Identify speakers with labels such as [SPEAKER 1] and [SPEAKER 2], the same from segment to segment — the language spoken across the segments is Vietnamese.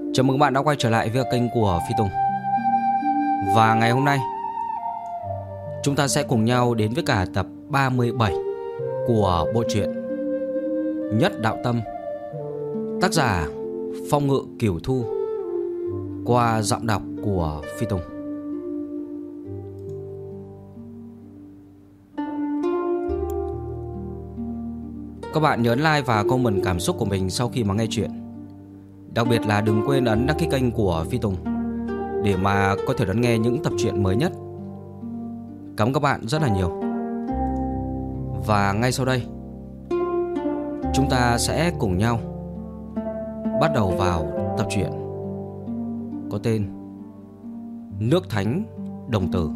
[SPEAKER 1] Chào mừng bạn đã quay trở lại với kênh của Phi Tùng. Và ngày hôm nay chúng ta sẽ cùng nhau đến với cả tập 37 của bộ truyện Nhất Đạo Tâm, tác giả Phong Ngự Cửu Thu, qua giọng đọc của Phi Tùng. Các bạn nhớ like và comment cảm xúc của mình sau khi mà nghe chuyện. Đặc biệt là đừng quên ấn đăng ký kênh của Phi Tùng để mà có thể đón nghe những tập truyện mới nhất. Cảm ơn các bạn rất là nhiều. Và ngay sau đây chúng ta sẽ cùng nhau bắt đầu vào tập truyện có tên Nước Thánh Đồng Tử.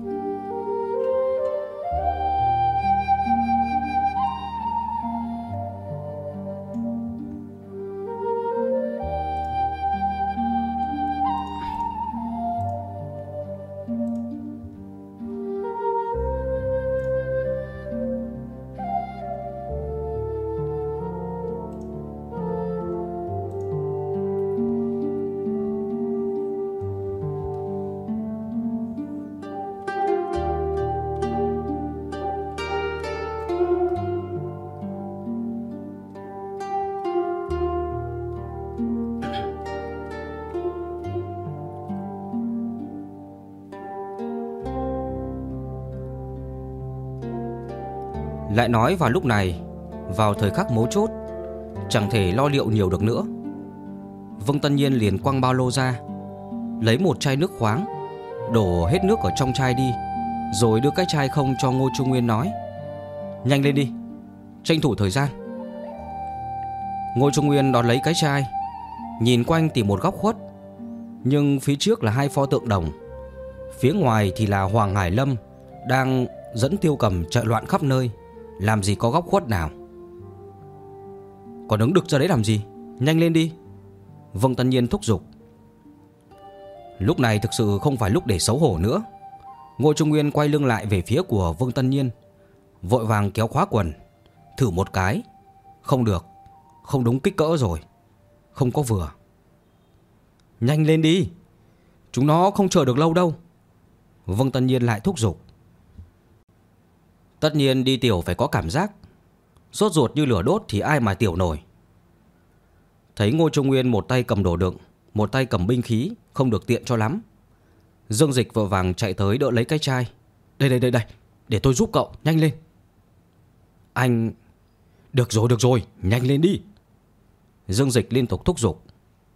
[SPEAKER 1] Lại nói vào lúc này, vào thời khắc mấu chốt, chẳng thể lo liệu nhiều được nữa, Vương Tân Nhiên liền quăng ba lô ra, lấy một chai nước khoáng, đổ hết nước ở trong chai đi, rồi đưa cái chai không cho Ngô Trung Nguyên, nói: "Nhanh lên đi, tranh thủ thời gian." Ngô Trung Nguyên đón lấy cái chai, nhìn quanh tìm một góc khuất, nhưng phía trước là hai pho tượng đồng, phía ngoài thì là Hoàng Hải Lâm đang dẫn Tiêu Cầm chạy loạn khắp nơi, làm gì có góc khuất nào. "Còn đứng đực ra đấy làm gì, nhanh lên đi," Vương Tân Nhiên thúc giục. Lúc này thực sự không phải lúc để xấu hổ nữa. Ngô Trung Nguyên quay lưng lại về phía của Vương Tân Nhiên, vội vàng kéo khóa quần, thử một cái, không được, không đúng kích cỡ rồi, không có vừa. "Nhanh lên đi, chúng nó không chờ được lâu đâu," Vương Tân Nhiên lại thúc giục. Tất nhiên đi tiểu phải có cảm giác, sốt ruột như lửa đốt thì ai mà tiểu nổi. Thấy Ngô Trung Nguyên một tay cầm đồ đựng, một tay cầm binh khí, không được tiện cho lắm, Dương Dịch vội vàng chạy tới đỡ lấy cái chai. Đây, để tôi giúp cậu, nhanh lên." "Anh..." Được rồi, nhanh lên đi," Dương Dịch liên tục thúc giục.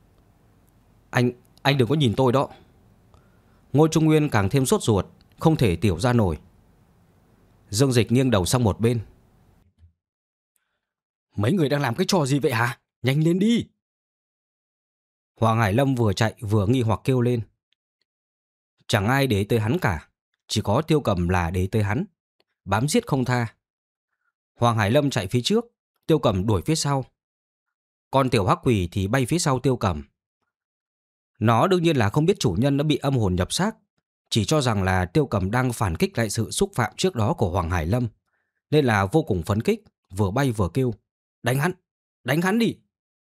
[SPEAKER 1] Anh đừng có nhìn tôi đó." Ngô Trung Nguyên càng thêm sốt ruột, không thể tiểu ra nổi. Dương Dịch nghiêng đầu sang một bên. "Mấy người đang làm cái trò gì vậy hả? Nhanh lên đi." Hoàng Hải Lâm vừa chạy vừa nghi hoặc kêu lên. Chẳng ai để tới hắn cả, chỉ có Tiêu Cầm là để tới hắn, bám giết không tha. Hoàng Hải Lâm chạy phía trước, Tiêu Cầm đuổi phía sau. Con tiểu hắc quỷ thì bay phía sau Tiêu Cầm. Nó đương nhiên là không biết chủ nhân đã bị âm hồn nhập xác, chỉ cho rằng là Tiêu Cầm đang phản kích lại sự xúc phạm trước đó của Hoàng Hải Lâm, nên là vô cùng phấn khích, vừa bay vừa kêu: Đánh hắn đi."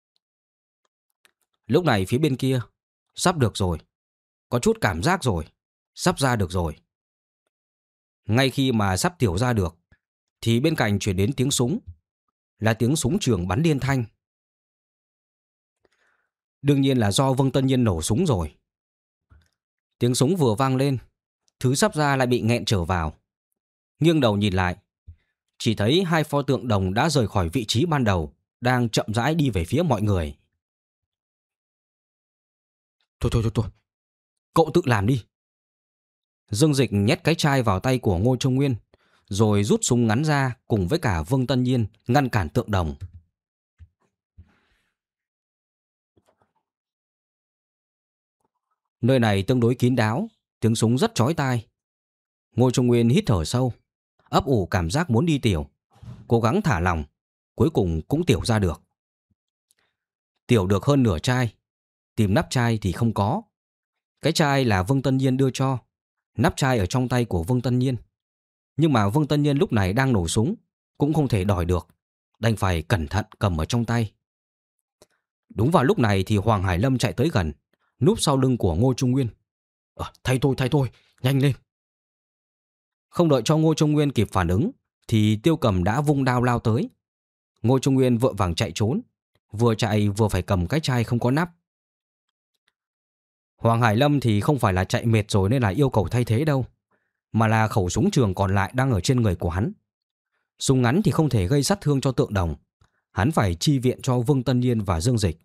[SPEAKER 1] Lúc này phía bên kia sắp được rồi, có chút cảm giác rồi, sắp ra được rồi. Ngay khi mà sắp tiểu ra được thì bên cạnh truyền đến tiếng súng, là tiếng súng trường bắn liên thanh. Đương nhiên là do Vương Tân Nhiên nổ súng rồi. Tiếng súng vừa vang lên, thứ sắp ra lại bị nghẹn trở vào. Nghiêng đầu nhìn lại, chỉ thấy hai pho tượng đồng đã rời khỏi vị trí ban đầu, đang chậm rãi đi về phía mọi người. Thôi, cậu tự làm đi." Dương Dịch nhét cái chai vào tay của Ngô Trung Nguyên, rồi rút súng ngắn ra cùng với cả Vương Tân Nhiên ngăn cản tượng đồng. Nơi này tương đối kín đáo, tiếng súng rất chói tai. Ngô Trung Nguyên hít thở sâu, ấp ủ cảm giác muốn đi tiểu, cố gắng thả lỏng, cuối cùng cũng tiểu ra được. Tiểu được hơn nửa chai, tìm nắp chai thì không có. Cái chai là Vương Tân Nhiên đưa cho, nắp chai ở trong tay của Vương Tân Nhiên. Nhưng mà Vương Tân Nhiên lúc này đang nổ súng, cũng không thể đòi được, đành phải cẩn thận cầm ở trong tay. Đúng vào lúc này thì Hoàng Hải Lâm chạy tới gần, núp sau lưng của Ngô Trung Nguyên. Thay tôi, nhanh lên. Không đợi cho Ngô Trung Nguyên kịp phản ứng thì Tiêu Cầm đã vung đao lao tới. Ngô Trung Nguyên vội vàng chạy trốn, vừa chạy vừa phải cầm cái chai không có nắp. Hoàng Hải Lâm thì không phải là chạy mệt rồi nên là yêu cầu thay thế đâu, mà là khẩu súng trường còn lại đang ở trên người của hắn. Súng ngắn thì không thể gây sát thương cho Tượng Đồng, hắn phải chi viện cho Vương Tân Nhiên và Dương Dịch.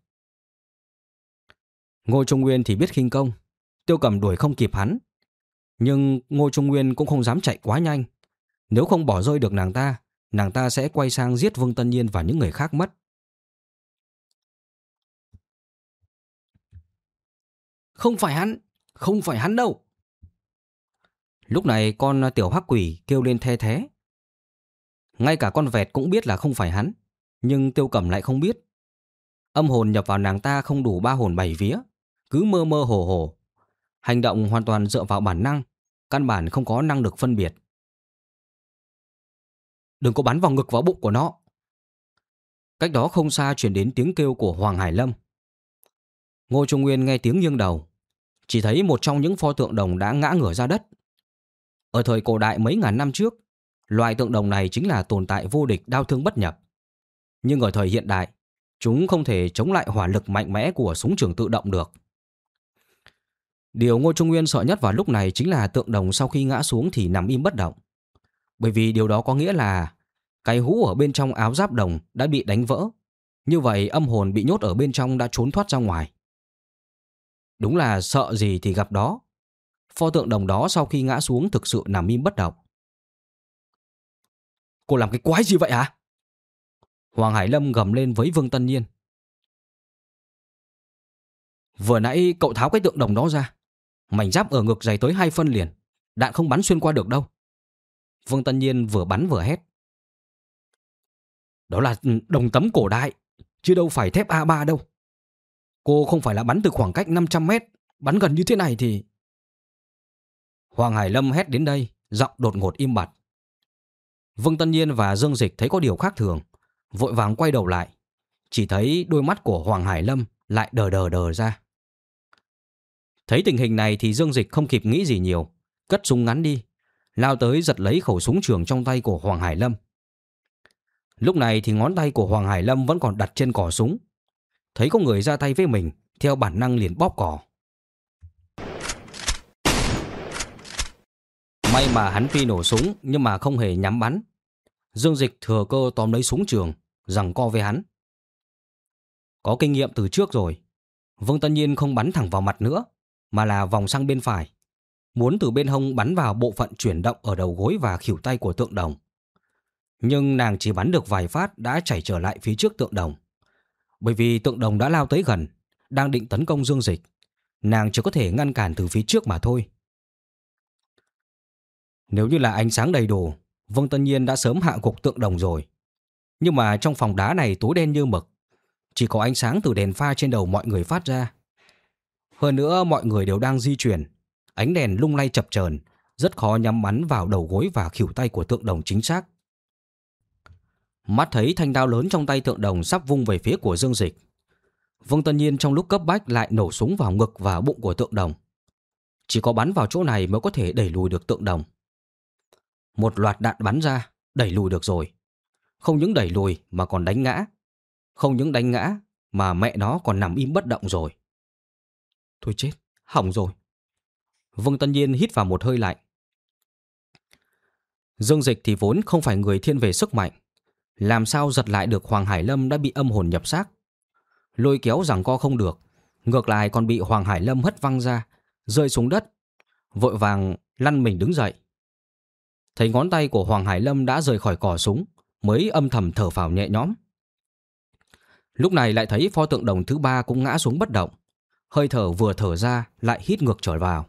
[SPEAKER 1] Ngô Trung Nguyên thì biết khinh công, Tiêu Cầm đuổi không kịp hắn, nhưng Ngô Trung Nguyên cũng không dám chạy quá nhanh. Nếu không bỏ rơi được nàng ta sẽ quay sang giết Vương Tân Nhiên và những người khác mất. Không phải hắn đâu. Lúc này con tiểu hắc quỷ kêu lên the thé. Ngay cả con vẹt cũng biết là không phải hắn, nhưng Tiêu Cẩm lại không biết. Âm hồn nhập vào nàng ta không đủ 3 hồn 7 vía, cứ mơ mơ hồ hồ. Hành động hoàn toàn dựa vào bản năng, căn bản không có năng lực phân biệt. Đừng có bắn vào ngực vào bụng của nó. Cách đó không xa truyền đến tiếng kêu của Hoàng Hải Lâm. Ngô Trung Nguyên nghe tiếng nghiêng đầu, chỉ thấy một trong những pho tượng đồng đã ngã ngửa ra đất. Ở thời cổ đại mấy ngàn năm trước, loại tượng đồng này chính là tồn tại vô địch, đao thương bất nhập. Nhưng ở thời hiện đại, chúng không thể chống lại hỏa lực mạnh mẽ của súng trường tự động được. Điều Ngô Trung Nguyên sợ nhất vào lúc này chính là tượng đồng sau khi ngã xuống thì nằm im bất động. Bởi vì điều đó có nghĩa là cái hũ ở bên trong áo giáp đồng đã bị đánh vỡ. Như vậy âm hồn bị nhốt ở bên trong đã trốn thoát ra ngoài. Đúng là sợ gì thì gặp đó. Pho tượng đồng đó sau khi ngã xuống thực sự nằm im bất động. Cô làm cái quái gì vậy hả? Hoàng Hải Lâm gầm lên với Vương Tân Nhiên. Vừa nãy cậu tháo cái tượng đồng đó ra, mảnh giáp ở ngực dày tới 2 phân liền, đạn không bắn xuyên qua được đâu. Vương Tân Nhiên vừa bắn vừa hét. Đó là đồng tấm cổ đại, chứ đâu phải thép A3 đâu. Cô không phải là bắn từ khoảng cách 500 mét, bắn gần như thế này thì... Hoàng Hải Lâm hét đến đây, giọng đột ngột im bặt. Vương Tân Nhiên và Dương Dịch thấy có điều khác thường, vội vàng quay đầu lại. Chỉ thấy đôi mắt của Hoàng Hải Lâm lại đờ ra. Thấy tình hình này thì Dương Dịch không kịp nghĩ gì nhiều, cất súng ngắn đi, lao tới giật lấy khẩu súng trường trong tay của Hoàng Hải Lâm. Lúc này thì ngón tay của Hoàng Hải Lâm vẫn còn đặt trên cò súng. Thấy có người ra tay với mình, theo bản năng liền bóp cò. May mà hắn tuy nổ súng nhưng mà không hề nhắm bắn. Dương Dịch thừa cơ tóm lấy súng trường, giằng co với hắn. Có kinh nghiệm từ trước rồi, Vương Tân Nhiên không bắn thẳng vào mặt nữa, mà là vòng sang bên phải, muốn từ bên hông bắn vào bộ phận chuyển động ở đầu gối và khuỷu tay của tượng đồng. Nhưng nàng chỉ bắn được vài phát đã chảy trở lại phía trước tượng đồng. Bởi vì tượng đồng đã lao tới gần, đang định tấn công Dương Dịch, nàng chỉ có thể ngăn cản từ phía trước mà thôi. Nếu như là ánh sáng đầy đủ, Vương Tân Nhiên đã sớm hạ gục tượng đồng rồi. Nhưng mà trong phòng đá này tối đen như mực, chỉ có ánh sáng từ đèn pha trên đầu mọi người phát ra. Hơn nữa mọi người đều đang di chuyển, ánh đèn lung lay chập chờn, rất khó nhắm bắn vào đầu gối và khuỷu tay của tượng đồng chính xác. Mắt thấy thanh đao lớn trong tay tượng đồng sắp vung về phía của Dương Dịch, Vương Tân Nhiên trong lúc cấp bách lại nổ súng vào ngực và bụng của tượng đồng. Chỉ có bắn vào chỗ này mới có thể đẩy lùi được tượng đồng. Một loạt đạn bắn ra, đẩy lùi được rồi. Không những đẩy lùi mà còn đánh ngã. Không những đánh ngã mà mẹ nó còn nằm im bất động rồi. Thôi chết, hỏng rồi. Vương Tân Nhiên hít vào một hơi lạnh. Dương Dịch thì vốn không phải người thiên về sức mạnh, làm sao giật lại được Hoàng Hải Lâm đã bị âm hồn nhập xác. Lôi kéo giằng co không được, ngược lại còn bị Hoàng Hải Lâm hất văng ra, rơi xuống đất, vội vàng lăn mình đứng dậy. Thấy ngón tay của Hoàng Hải Lâm đã rời khỏi cò súng, mới âm thầm thở phào nhẹ nhõm. Lúc này lại thấy pho tượng đồng thứ 3 cũng ngã xuống bất động, hơi thở vừa thở ra lại hít ngược trở vào.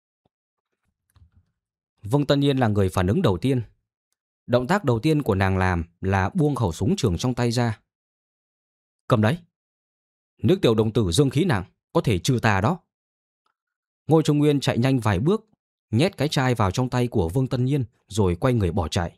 [SPEAKER 1] Vương Tân Nhiên là người phản ứng đầu tiên. Động tác đầu tiên của nàng làm là buông khẩu súng trường trong tay ra. Cầm đấy. Nước tiểu đồng tử dương khí nặng, có thể trừ tà đó. Ngô Trung Nguyên chạy nhanh vài bước, nhét cái chai vào trong tay của Vương Tân Nhiên rồi quay người bỏ chạy.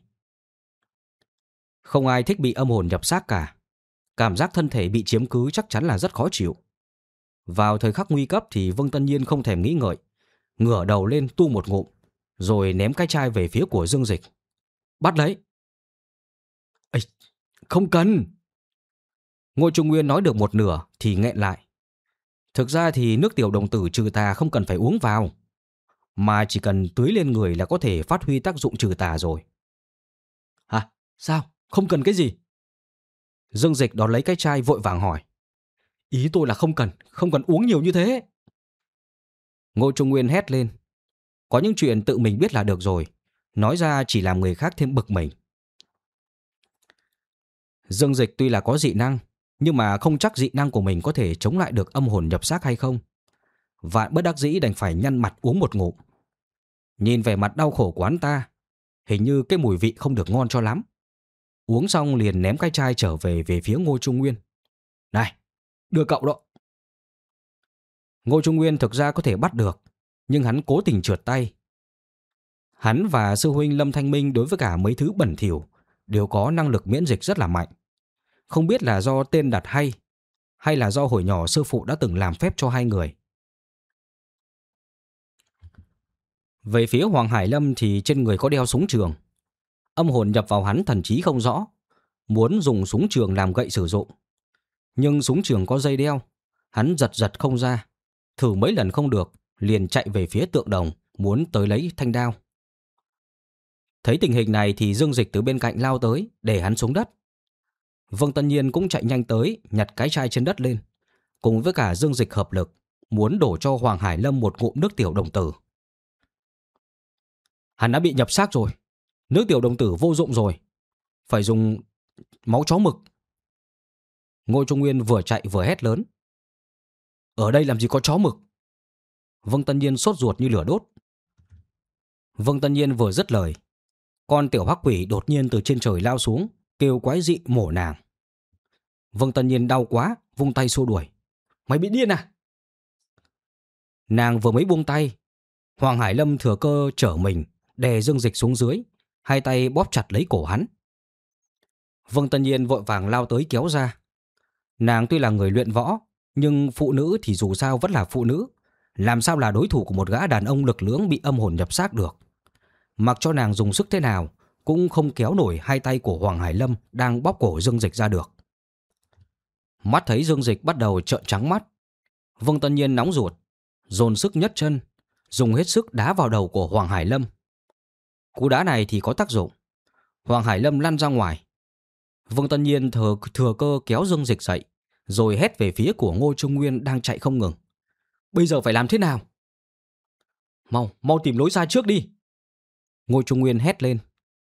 [SPEAKER 1] Không ai thích bị âm hồn nhập xác cả. Cảm giác thân thể bị chiếm cứ chắc chắn là rất khó chịu. Vào thời khắc nguy cấp thì Vương Tân Nhiên không thèm nghĩ ngợi, ngửa đầu lên tu một ngụm, rồi ném cái chai về phía của Dương Dịch. Bắt lấy. Ê, không cần. Ngô Trung Nguyên nói được một nửa thì nghẹn lại. Thực ra thì nước tiểu đồng tử trừ tà không cần phải uống vào, mà chỉ cần tưới lên người là có thể phát huy tác dụng trừ tà rồi. Hả? Sao? Không cần cái gì? Dương Dịch đón lấy cái chai vội vàng hỏi. Ý tôi là không cần uống nhiều như thế. Ngô Trung Nguyên hét lên. Có những chuyện tự mình biết là được rồi, nói ra chỉ làm người khác thêm bực mình. Dương Dịch tuy là có dị năng, nhưng mà không chắc dị năng của mình có thể chống lại được âm hồn nhập xác hay không. Vạn bất đắc dĩ đành phải nhăn mặt uống một ngụm. Nhìn vẻ mặt đau khổ của hắn ta, hình như cái mùi vị không được ngon cho lắm. Uống xong liền ném cái chai trở về phía Ngô Trung Nguyên. Này, đưa cậu đó. Ngô Trung Nguyên thực ra có thể bắt được, nhưng hắn cố tình trượt tay. Hắn và sư huynh Lâm Thanh Minh đối với cả mấy thứ bẩn thỉu đều có năng lực miễn dịch rất là mạnh. Không biết là do tên đặt hay là do hồi nhỏ sư phụ đã từng làm phép cho hai người. Về phía Hoàng Hải Lâm thì trên người có đeo súng trường. Âm hồn nhập vào hắn thần trí không rõ, muốn dùng súng trường làm gậy sử dụng. Nhưng súng trường có dây đeo, hắn giật không ra. Thử mấy lần không được, liền chạy về phía tượng đồng, muốn tới lấy thanh đao. Thấy tình hình này thì Dương Dịch từ bên cạnh lao tới, để hắn xuống đất. Vương Tân Nhiên cũng chạy nhanh tới, nhặt cái chai trên đất lên, cùng với cả Dương Dịch hợp lực, muốn đổ cho Hoàng Hải Lâm một ngụm nước tiểu đồng tử. Hắn đã bị nhập xác rồi, nước tiểu đồng tử vô dụng rồi, phải dùng máu chó mực. Ngô Trung Nguyên vừa chạy vừa hét lớn. Ở đây làm gì có chó mực? Vương Tân Nhiên sốt ruột như lửa đốt. Vương Tân Nhiên vừa dứt lời, con tiểu hắc quỷ đột nhiên từ trên trời lao xuống, kêu quái dị mổ nàng. Vương Tân Nhiên đau quá, vung tay xua đuổi. Mày bị điên à? Nàng vừa mới buông tay, Hoàng Hải Lâm thừa cơ trở mình, đè Dương Dịch xuống dưới, hai tay bóp chặt lấy cổ hắn. Vương Tân Nhiên vội vàng lao tới kéo ra. Nàng tuy là người luyện võ, nhưng phụ nữ thì dù sao vẫn là phụ nữ, làm sao là đối thủ của một gã đàn ông lực lưỡng bị âm hồn nhập xác được. Mặc cho nàng dùng sức thế nào, cũng không kéo nổi hai tay của Hoàng Hải Lâm đang bóp cổ Dương Dịch ra được. Mắt thấy Dương Dịch bắt đầu trợn trắng mắt, Vương Tân Nhiên nóng ruột, dồn sức nhất chân, dùng hết sức đá vào đầu của Hoàng Hải Lâm. Cú đá này thì có tác dụng, Hoàng Hải Lâm lăn ra ngoài. Vương Tân Nhiên thừa cơ kéo Dương Dịch dậy, rồi hét về phía của Ngô Trung Nguyên đang chạy không ngừng. Bây giờ phải làm thế nào? Mau tìm lối ra trước đi. Ngô Trung Nguyên hét lên.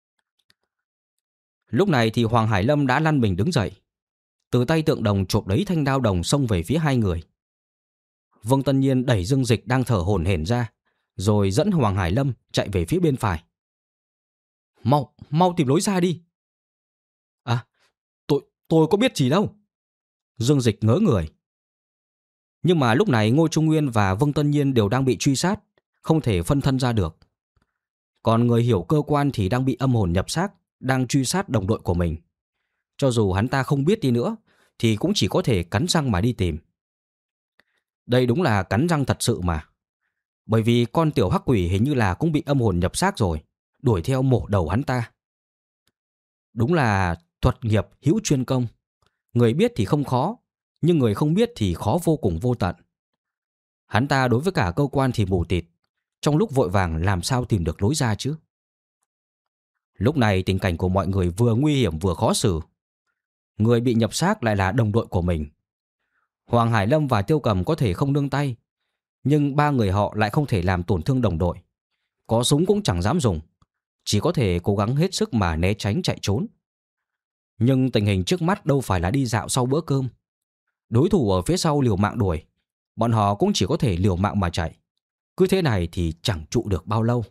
[SPEAKER 1] Lúc này thì Hoàng Hải Lâm đã lăn mình đứng dậy, từ tay tượng đồng chộp lấy thanh đao đồng xông về phía hai người. Vương Tân Nhiên đẩy Dương Dịch đang thở hổn hển ra, rồi dẫn Hoàng Hải Lâm chạy về phía bên phải. Mau tìm lối ra đi. À, tôi có biết gì đâu. Dương Dịch ngớ người. Nhưng mà lúc này Ngô Trung Nguyên và Vương Tân Nhiên đều đang bị truy sát, không thể phân thân ra được. Còn người hiểu cơ quan thì đang bị âm hồn nhập xác, đang truy sát đồng đội của mình. Cho dù hắn ta không biết đi nữa, thì cũng chỉ có thể cắn răng mà đi tìm. Đây đúng là cắn răng thật sự mà. Bởi vì con tiểu hắc quỷ hình như là cũng bị âm hồn nhập xác rồi, đuổi theo mổ đầu hắn ta. Đúng là thuật nghiệp hữu chuyên công. Người biết thì không khó, nhưng người không biết thì khó vô cùng vô tận. Hắn ta đối với cả cơ quan thì mù tịt, trong lúc vội vàng làm sao tìm được lối ra chứ. Lúc này tình cảnh của mọi người vừa nguy hiểm vừa khó xử. Người bị nhập xác lại là đồng đội của mình. Hoàng Hải Lâm và Tiêu Cầm có thể không nương tay, nhưng ba người họ lại không thể làm tổn thương đồng đội. Có súng cũng chẳng dám dùng, chỉ có thể cố gắng hết sức mà né tránh chạy trốn. Nhưng tình hình trước mắt đâu phải là đi dạo sau bữa cơm. Đối thủ ở phía sau liều mạng đuổi, bọn họ cũng chỉ có thể liều mạng mà chạy. Cứ thế này thì chẳng trụ được bao lâu.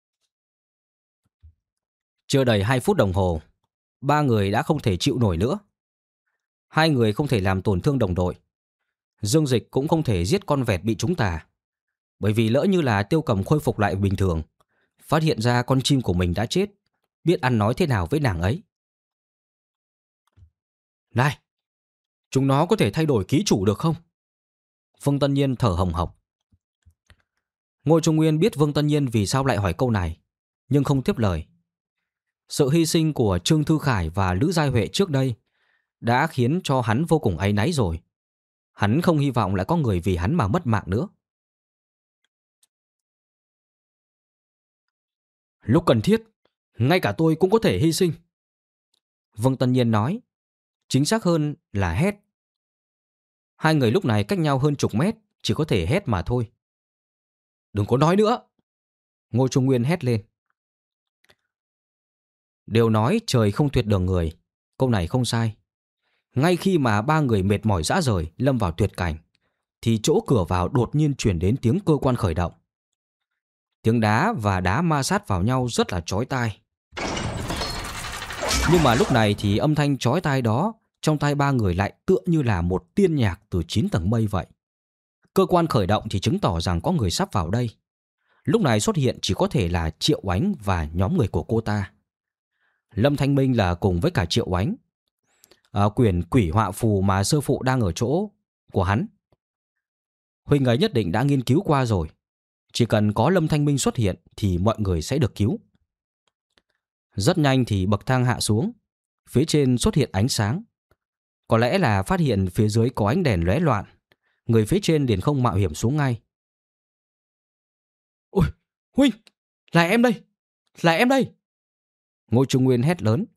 [SPEAKER 1] Chưa đầy 2 phút đồng hồ, ba người đã không thể chịu nổi nữa. Hai người không thể làm tổn thương đồng đội. Dương Dịch cũng không thể giết con vẹt bị trúng tà. Bởi vì lỡ như là Tiêu Cầm khôi phục lại bình thường, phát hiện ra con chim của mình đã chết, biết ăn nói thế nào với nàng ấy. Này, chúng nó có thể thay đổi ký chủ được không? Vương Tân Nhiên thở hồng hộc. Ngô Trung Nguyên biết Vương Tân Nhiên vì sao lại hỏi câu này, nhưng không tiếp lời. Sự hy sinh của Trương Thư Khải và Lữ Giai Huệ trước đây đã khiến cho hắn vô cùng áy náy rồi. Hắn không hy vọng lại có người vì hắn mà mất mạng nữa. Lúc cần thiết, ngay cả tôi cũng có thể hy sinh. Vương Tân Nhiên nói, chính xác hơn là hét. Hai người lúc này cách nhau hơn chục mét, chỉ có thể hét mà thôi. Đừng có nói nữa! Ngô Trung Nguyên hét lên. Đều nói trời không tuyệt đường người, câu này không sai. Ngay khi mà ba người mệt mỏi rã rời lâm vào tuyệt cảnh, thì chỗ cửa vào đột nhiên chuyển đến tiếng cơ quan khởi động. Tiếng đá và đá ma sát vào nhau rất là chói tai. Nhưng mà lúc này thì âm thanh chói tai đó trong tai ba người lại tựa như là một tiên nhạc từ 9 tầng mây vậy. Cơ quan khởi động thì chứng tỏ rằng có người sắp vào đây. Lúc này xuất hiện chỉ có thể là Triệu Oánh và nhóm người của cô ta. Lâm Thanh Minh là cùng với cả Triệu Oánh. Quyển quỷ họa phù mà sư phụ đang ở chỗ của hắn, huynh ấy nhất định đã nghiên cứu qua rồi. Chỉ cần có Lâm Thanh Minh xuất hiện thì mọi người sẽ được cứu. Rất nhanh thì bậc thang hạ xuống, phía trên xuất hiện ánh sáng. Có lẽ là phát hiện phía dưới có ánh đèn lóe loạn, người phía trên liền không mạo hiểm xuống ngay. Ôi, huynh, là em đây, là em đây! Ngô Trung Nguyên hét lớn.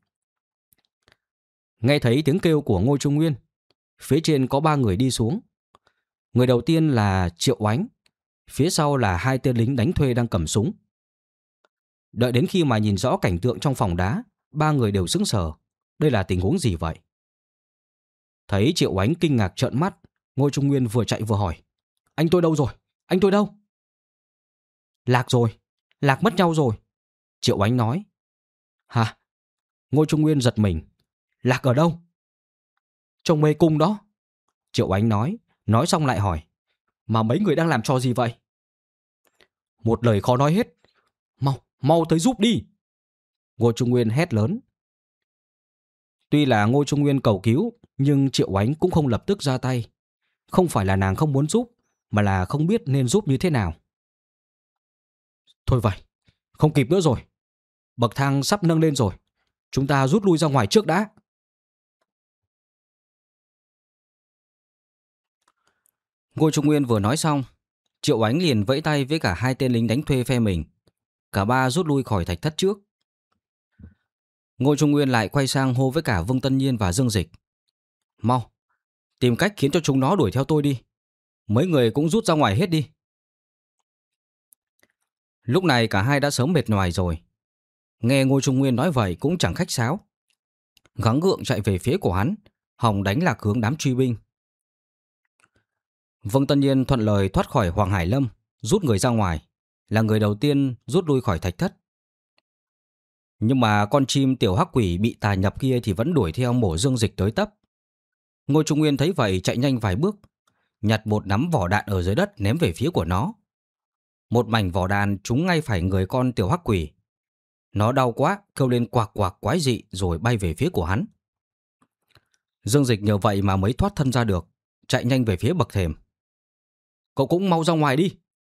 [SPEAKER 1] Nghe thấy tiếng kêu của Ngô Trung Nguyên, phía trên có ba người đi xuống. Người đầu tiên là Triệu Oánh, phía sau là hai tên lính đánh thuê đang cầm súng. Đợi đến khi mà nhìn rõ cảnh tượng trong phòng đá, ba người đều sững sờ. Đây là tình huống gì vậy? Thấy Triệu Oánh kinh ngạc trợn mắt, Ngô Trung Nguyên vừa chạy vừa hỏi. Anh tôi đâu rồi? Anh tôi đâu? Lạc rồi, lạc mất nhau rồi. Triệu Oánh nói. Hả? Ngô Trung Nguyên giật mình. Lạc ở đâu? Trong mê cung đó. Triệu Oánh nói xong lại hỏi. Mà mấy người đang làm trò gì vậy? Một lời khó nói hết. Mau tới giúp đi! Ngô Trung Nguyên hét lớn. Tuy là Ngô Trung Nguyên cầu cứu, nhưng Triệu Oánh cũng không lập tức ra tay. Không phải là nàng không muốn giúp, mà là không biết nên giúp như thế nào. Thôi vậy, không kịp nữa rồi. Bậc thang sắp nâng lên rồi. Chúng ta rút lui ra ngoài trước đã. Ngô Trung Nguyên vừa nói xong, Triệu Oánh liền vẫy tay với cả hai tên lính đánh thuê phe mình. Cả ba rút lui khỏi thạch thất trước. Ngô Trung Nguyên lại quay sang hô với cả Vương Tân Nhiên và Dương Dịch. Mau, tìm cách khiến cho chúng nó đuổi theo tôi đi. Mấy người cũng rút ra ngoài hết đi. Lúc này cả hai đã sớm mệt nhoài rồi. Nghe Ngô Trung Nguyên nói vậy cũng chẳng khách sáo. Gắng gượng chạy về phía của hắn, hòng đánh lạc hướng đám truy binh. Vương Tân Nhiên thuận lời thoát khỏi Hoàng Hải Lâm, rút người ra ngoài, là người đầu tiên rút lui khỏi thạch thất. Nhưng mà con chim tiểu hắc quỷ bị tà nhập kia thì vẫn đuổi theo mổ Dương Dịch tới tấp. Ngô Trung Nguyên thấy vậy chạy nhanh vài bước, nhặt một nắm vỏ đạn ở dưới đất ném về phía của nó. Một mảnh vỏ đạn trúng ngay phải người con tiểu hắc quỷ. Nó đau quá, kêu lên quạc quạc quái dị rồi bay về phía của hắn. Dương Dịch nhờ vậy mà mới thoát thân ra được, chạy nhanh về phía bậc thềm. Cậu cũng mau ra ngoài đi!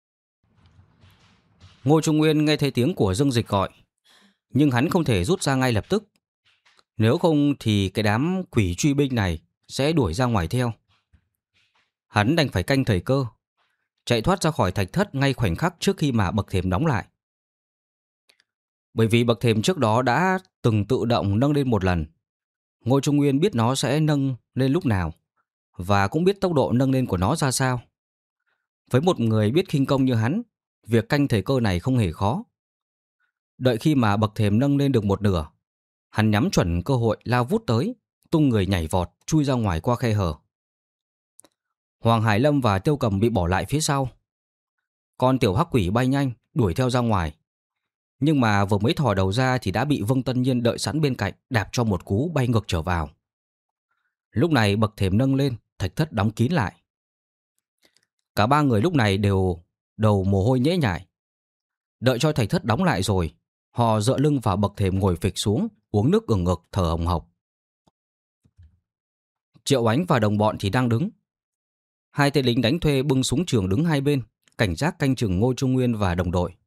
[SPEAKER 1] Ngô Trung Nguyên nghe thấy tiếng của Dương Dịch gọi, nhưng hắn không thể rút ra ngay lập tức. Nếu không thì cái đám quỷ truy binh này sẽ đuổi ra ngoài theo. Hắn đành phải canh thời cơ, chạy thoát ra khỏi thạch thất ngay khoảnh khắc trước khi mà bậc thềm đóng lại. Bởi vì bậc thềm trước đó đã từng tự động nâng lên một lần, Ngô Trung Nguyên biết nó sẽ nâng lên lúc nào, và cũng biết tốc độ nâng lên của nó ra sao. Với một người biết khinh công như hắn, việc canh thời cơ này không hề khó. Đợi khi mà bậc thềm nâng lên được một nửa, hắn nhắm chuẩn cơ hội lao vút tới, tung người nhảy vọt chui ra ngoài qua khe hở. Hoàng Hải Lâm và Tiêu Cầm bị bỏ lại phía sau. Con tiểu hắc quỷ bay nhanh đuổi theo ra ngoài, nhưng mà vừa mới thò đầu ra thì đã bị Vương Tân Nhiên đợi sẵn bên cạnh đạp cho một cú bay ngược trở vào. Lúc này bậc thềm nâng lên, thạch thất đóng kín lại. Cả ba người lúc này đều đầu mồ hôi nhễ nhại. Đợi cho thạch thất đóng lại rồi, họ dựa lưng vào bậc thềm ngồi phịch xuống, uống nước ừng ngực thở hồng hộc. Triệu Oánh và đồng bọn thì đang đứng. Hai tên lính đánh thuê bưng súng trường đứng hai bên, cảnh giác canh chừng Ngô Trung Nguyên và đồng đội.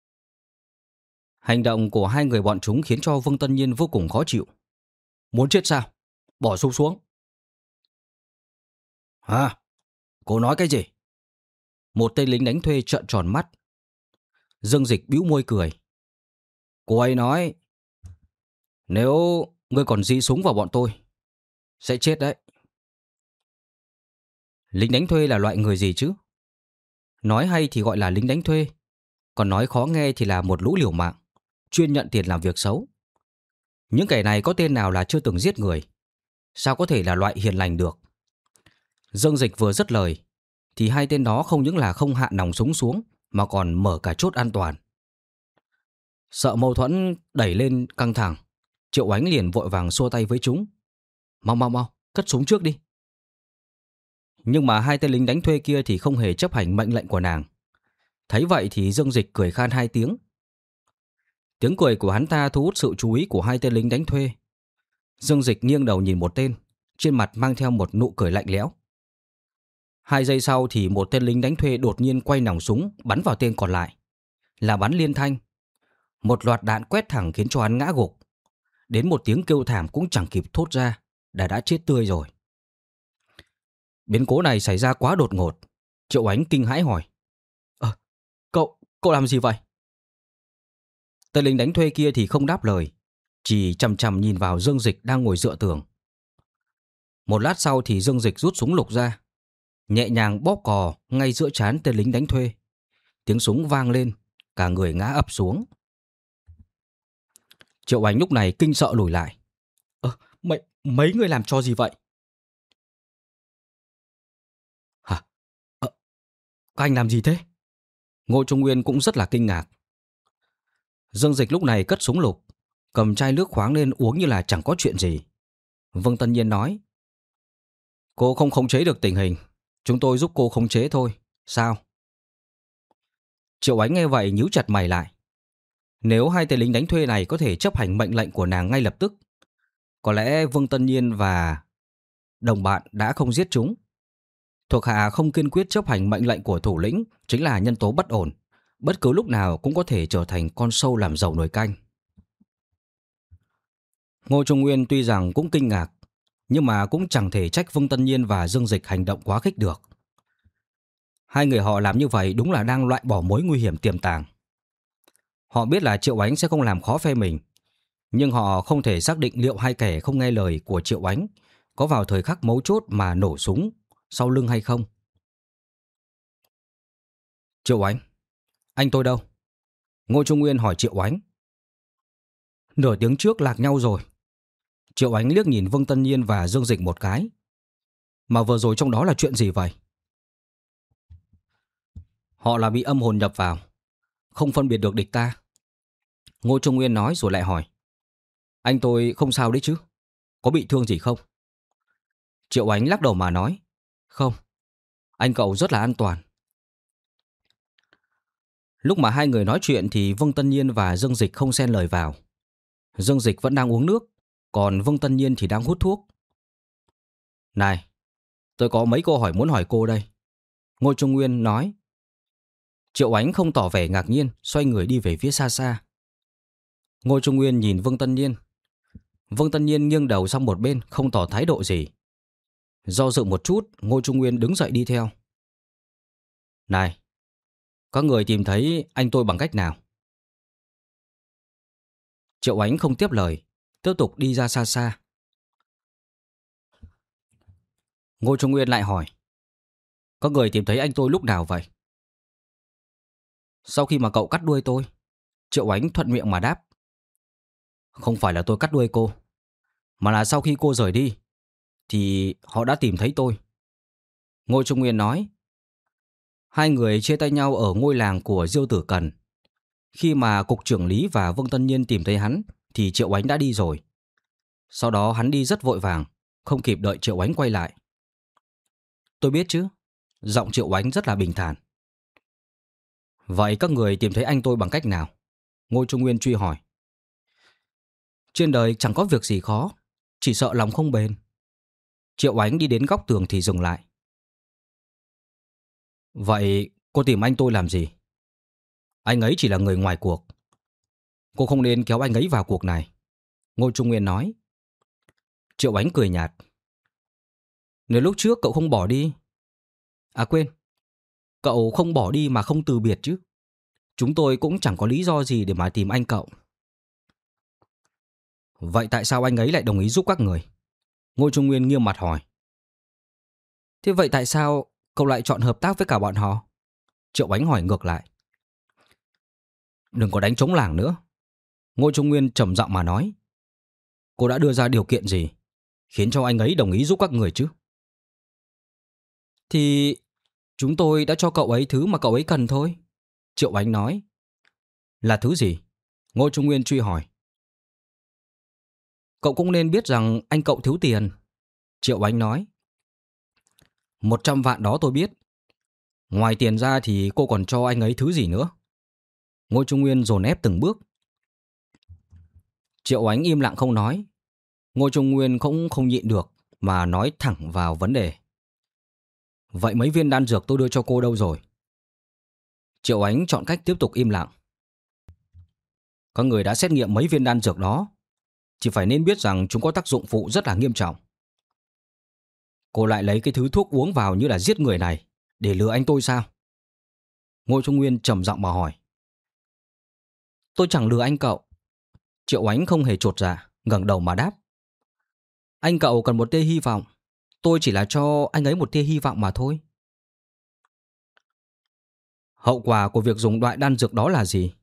[SPEAKER 1] Hành động của hai người bọn chúng khiến cho Vương Tân Nhiên vô cùng khó chịu. Muốn chết sao? Bỏ súng xuống. Hả? Cô nói cái gì? Một tên lính đánh thuê trợn tròn mắt. Dương Dịch bĩu môi cười. Cô ấy nói, nếu ngươi còn dí súng vào bọn tôi, sẽ chết đấy. Lính đánh thuê là loại người gì chứ? Nói hay thì gọi là lính đánh thuê, còn nói khó nghe thì là một lũ liều mạng, chuyên nhận tiền làm việc xấu. Những kẻ này có tên nào là chưa từng giết người, sao có thể là loại hiền lành được? Dương Dịch vừa dứt lời thì hai tên đó không những là không hạ nòng súng xuống mà còn mở cả chốt an toàn. Sợ mâu thuẫn đẩy lên căng thẳng, Triệu Ánh liền vội vàng xua tay với chúng. Mau, cất súng trước đi. Nhưng mà hai tên lính đánh thuê kia thì không hề chấp hành mệnh lệnh của nàng. Thấy vậy thì Dương Dịch cười khan hai tiếng. Tiếng cười của hắn ta thu hút sự chú ý của hai tên lính đánh thuê. Dương Dịch nghiêng đầu nhìn một tên, trên mặt mang theo một nụ cười lạnh lẽo. 2 giây sau thì một tên lính đánh thuê đột nhiên quay nòng súng bắn vào tên còn lại. Là bắn liên thanh. Một loạt đạn quét thẳng khiến cho hắn ngã gục. Đến một tiếng kêu thảm cũng chẳng kịp thốt ra, đã chết tươi rồi. Biến cố này xảy ra quá đột ngột. Triệu Ánh kinh hãi hỏi. Cậu làm gì vậy? Tên lính đánh thuê kia thì không đáp lời, chỉ chằm chằm nhìn vào Dương Dịch đang ngồi dựa tường. Một lát sau thì Dương Dịch rút súng lục ra, nhẹ nhàng bóp cò ngay giữa trán tên lính đánh thuê. Tiếng súng vang lên, cả người ngã ập xuống. Triệu Ánh lúc này kinh sợ lùi lại. Mấy người làm cho gì vậy? Hả? Các anh làm gì thế? Ngô Trung Nguyên cũng rất là kinh ngạc. Dương Dịch lúc này cất súng lục, cầm chai nước khoáng lên uống như là chẳng có chuyện gì. Vương Tân Nhiên nói. Cô không khống chế được tình hình, chúng tôi giúp cô khống chế thôi. Sao? Triệu Ánh nghe vậy nhíu chặt mày lại. Nếu hai tên lính đánh thuê này có thể chấp hành mệnh lệnh của nàng ngay lập tức, có lẽ Vương Tân Nhiên và đồng bạn đã không giết chúng. Thuộc hạ không kiên quyết chấp hành mệnh lệnh của thủ lĩnh chính là nhân tố bất ổn, bất cứ lúc nào cũng có thể trở thành con sâu làm dầu nồi canh. Ngô Trung Nguyên tuy rằng cũng kinh ngạc, nhưng mà cũng chẳng thể trách Vương Tân Nhiên và Dương Dịch hành động quá khích được. Hai người họ làm như vậy đúng là đang loại bỏ mối nguy hiểm tiềm tàng. Họ biết là Triệu Ánh sẽ không làm khó phe mình, nhưng họ không thể xác định liệu hai kẻ không nghe lời của Triệu Ánh có vào thời khắc mấu chốt mà nổ súng sau lưng hay không. Triệu Ánh, anh tôi đâu? Ngô Trung Nguyên hỏi Triệu Ánh. Nửa tiếng trước lạc nhau rồi. Triệu Ánh liếc nhìn Vương Tân Nhiên và Dương Dịch một cái. Mà vừa rồi trong đó là chuyện gì vậy? Họ là bị âm hồn nhập vào, không phân biệt được địch ta. Ngô Trung Nguyên nói rồi lại hỏi. Anh tôi không sao đấy chứ? Có bị thương gì không? Triệu Ánh lắc đầu mà nói. Không, anh cậu rất là an toàn. Lúc mà hai người nói chuyện thì Vương Tân Nhiên và Dương Dịch không xen lời vào. Dương Dịch vẫn đang uống nước, còn Vương Tân Nhiên thì đang hút thuốc. Này, tôi có mấy câu hỏi muốn hỏi cô đây. Ngô Trung Nguyên nói. Triệu Ánh không tỏ vẻ ngạc nhiên, xoay người đi về phía xa xa. Ngô Trung Nguyên nhìn Vương Tân Nhiên. Vương Tân Nhiên nghiêng đầu sang một bên, không tỏ thái độ gì. Do dự một chút, Ngô Trung Nguyên đứng dậy đi theo. Này, các người tìm thấy anh tôi bằng cách nào? Triệu Ánh không tiếp lời, tiếp tục đi ra xa xa. Ngô Trung Nguyên lại hỏi. Các người tìm thấy anh tôi lúc nào vậy? Sau khi mà cậu cắt đuôi tôi. Triệu Ánh thuận miệng mà đáp. Không phải là tôi cắt đuôi cô, mà là sau khi cô rời đi thì họ đã tìm thấy tôi. Ngô Trung Nguyên nói. Hai người chia tay nhau ở ngôi làng của Diêu Tử Cần. Khi mà cục trưởng Lý và Vương Tân Nhiên tìm thấy hắn thì Triệu Ánh đã đi rồi. Sau đó hắn đi rất vội vàng, không kịp đợi Triệu Ánh quay lại. Tôi biết chứ. Giọng Triệu Ánh rất là bình thản. Vậy các người tìm thấy anh tôi bằng cách nào? Ngô Trung Nguyên truy hỏi. Trên đời chẳng có việc gì khó, chỉ sợ lòng không bền. Triệu Ánh đi đến góc tường thì dừng lại. Vậy cô tìm anh tôi làm gì? Anh ấy chỉ là người ngoài cuộc. Cô không nên kéo anh ấy vào cuộc này, Ngô Trung Nguyên nói. Triệu Ánh cười nhạt. Nếu lúc trước cậu không bỏ đi... À quên, cậu không bỏ đi mà không từ biệt chứ. Chúng tôi cũng chẳng có lý do gì để mà tìm anh cậu. Vậy tại sao anh ấy lại đồng ý giúp các người? Ngô Trung Nguyên nghiêm mặt hỏi. Thế vậy tại sao cậu lại chọn hợp tác với cả bọn họ? Triệu Ánh hỏi ngược lại. Đừng có đánh trống lảng nữa, Ngô Trung Nguyên trầm giọng mà nói. Cô đã đưa ra điều kiện gì khiến cho anh ấy đồng ý giúp các người chứ? Thì chúng tôi đã cho cậu ấy thứ mà cậu ấy cần thôi, Triệu Ánh nói. Là thứ gì? Ngô Trung Nguyên truy hỏi. Cậu cũng nên biết rằng anh cậu thiếu tiền, Triệu Ánh nói. 100 vạn đó tôi biết. Ngoài tiền ra thì cô còn cho anh ấy thứ gì nữa? Ngô Trung Nguyên dồn ép từng bước. Triệu Ánh im lặng không nói. Ngô Trung Nguyên cũng không nhịn được mà nói thẳng vào vấn đề. Vậy mấy viên đan dược tôi đưa cho cô đâu rồi? Triệu Ánh chọn cách tiếp tục im lặng. Các người đã xét nghiệm mấy viên đan dược đó, chỉ phải nên biết rằng chúng có tác dụng phụ rất là nghiêm trọng. Cô lại lấy cái thứ thuốc uống vào như là giết người này để lừa anh tôi sao? Ngô Trung Nguyên trầm giọng mà hỏi. Tôi chẳng lừa anh cậu. Triệu Ánh không hề chột dạ, ngẩng đầu mà đáp. Anh cậu cần một tia hy vọng, tôi chỉ là cho anh ấy một tia hy vọng mà thôi. Hậu quả của việc dùng loại đan dược đó là gì?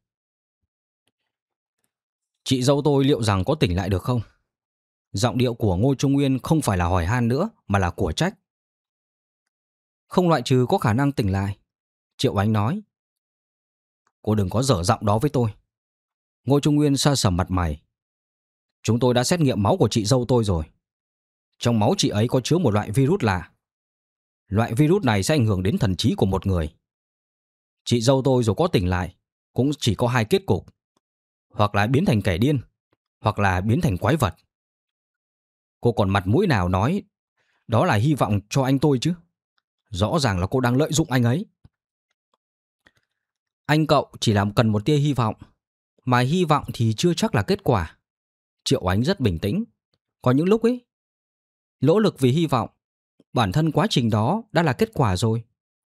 [SPEAKER 1] Chị dâu tôi liệu rằng có tỉnh lại được không? Giọng điệu của Ngô Trung Nguyên không phải là hỏi han nữa mà là của trách. Không loại trừ có khả năng tỉnh lại, Triệu Ánh nói. Cô đừng có dở giọng đó với tôi. Ngô Trung Nguyên sa sầm mặt mày. Chúng tôi đã xét nghiệm máu của chị dâu tôi rồi. Trong máu chị ấy có chứa một loại virus lạ. Loại virus này sẽ ảnh hưởng đến thần trí của một người. Chị dâu tôi dù có tỉnh lại cũng chỉ có hai kết cục. Hoặc là biến thành kẻ điên, hoặc là biến thành quái vật. Cô còn mặt mũi nào nói đó là hy vọng cho anh tôi chứ? Rõ ràng là cô đang lợi dụng anh ấy. Anh cậu chỉ làm cần một tia hy vọng, mà hy vọng thì chưa chắc là kết quả. Triệu Ánh rất bình tĩnh. Có những lúc ấy, nỗ lực vì hy vọng, bản thân quá trình đó đã là kết quả rồi.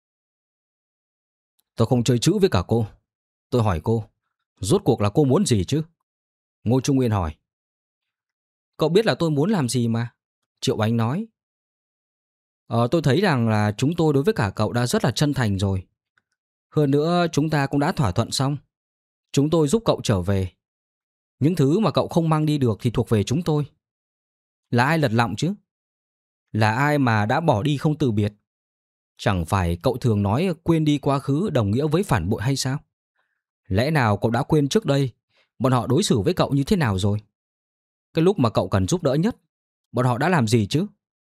[SPEAKER 1] Tôi không chơi chữ với cả cô. Tôi hỏi cô, rốt cuộc là cô muốn gì chứ? Ngô Trung Nguyên hỏi. Cậu biết là tôi muốn làm gì mà, Triệu Ánh nói. Tôi thấy rằng là chúng tôi đối với cả cậu đã rất là chân thành rồi. Hơn nữa chúng ta cũng đã thỏa thuận xong. Chúng tôi giúp cậu trở về. Những thứ mà cậu không mang đi được thì thuộc về chúng tôi. Là ai lật lọng chứ? Là ai mà đã bỏ đi không từ biệt? Chẳng phải cậu thường nói quên đi quá khứ đồng nghĩa với phản bội hay sao? Lẽ nào cậu đã quên trước đây bọn họ đối xử với cậu như thế nào rồi? Cái lúc mà cậu cần giúp đỡ nhất, bọn họ đã làm gì chứ?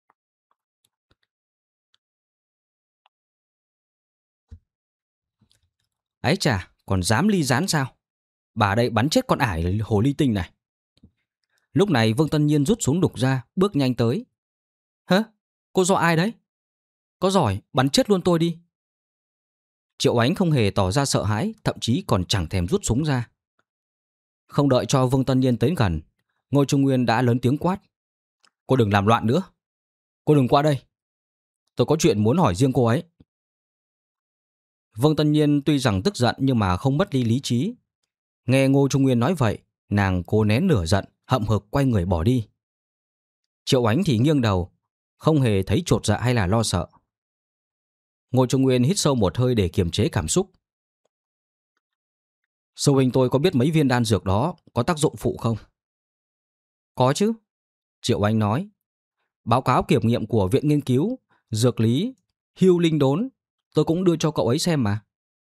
[SPEAKER 1] Ấy chà, còn dám ly gián sao? Bà đây bắn chết con ải hồ ly tinh này. Lúc này Vương Tân Nhiên rút súng đục ra, bước nhanh tới. Hả? Cô dọa ai đấy? Có giỏi, bắn chết luôn tôi đi. Triệu Ánh không hề tỏ ra sợ hãi, thậm chí còn chẳng thèm rút súng ra. Không đợi cho Vương Tân Nhiên tới gần, Ngô Trung Nguyên đã lớn tiếng quát. Cô đừng làm loạn nữa. Cô đừng qua đây. Tôi có chuyện muốn hỏi riêng cô ấy. Vương Tân Nhiên tuy rằng tức giận nhưng mà không mất đi lý trí. Nghe Ngô Trung Nguyên nói vậy, nàng cố nén nửa giận, hậm hực quay người bỏ đi. Triệu Ánh thì nghiêng đầu, không hề thấy chột dạ hay là lo sợ. Ngô Trung Nguyên hít sâu một hơi để kiềm chế cảm xúc. Sư huynh tôi có biết mấy viên đan dược đó có tác dụng phụ không? Có chứ, Triệu Ánh nói. Báo cáo kiểm nghiệm của Viện Nghiên cứu Dược lý Hưu Linh Đốn tôi cũng đưa cho cậu ấy xem mà.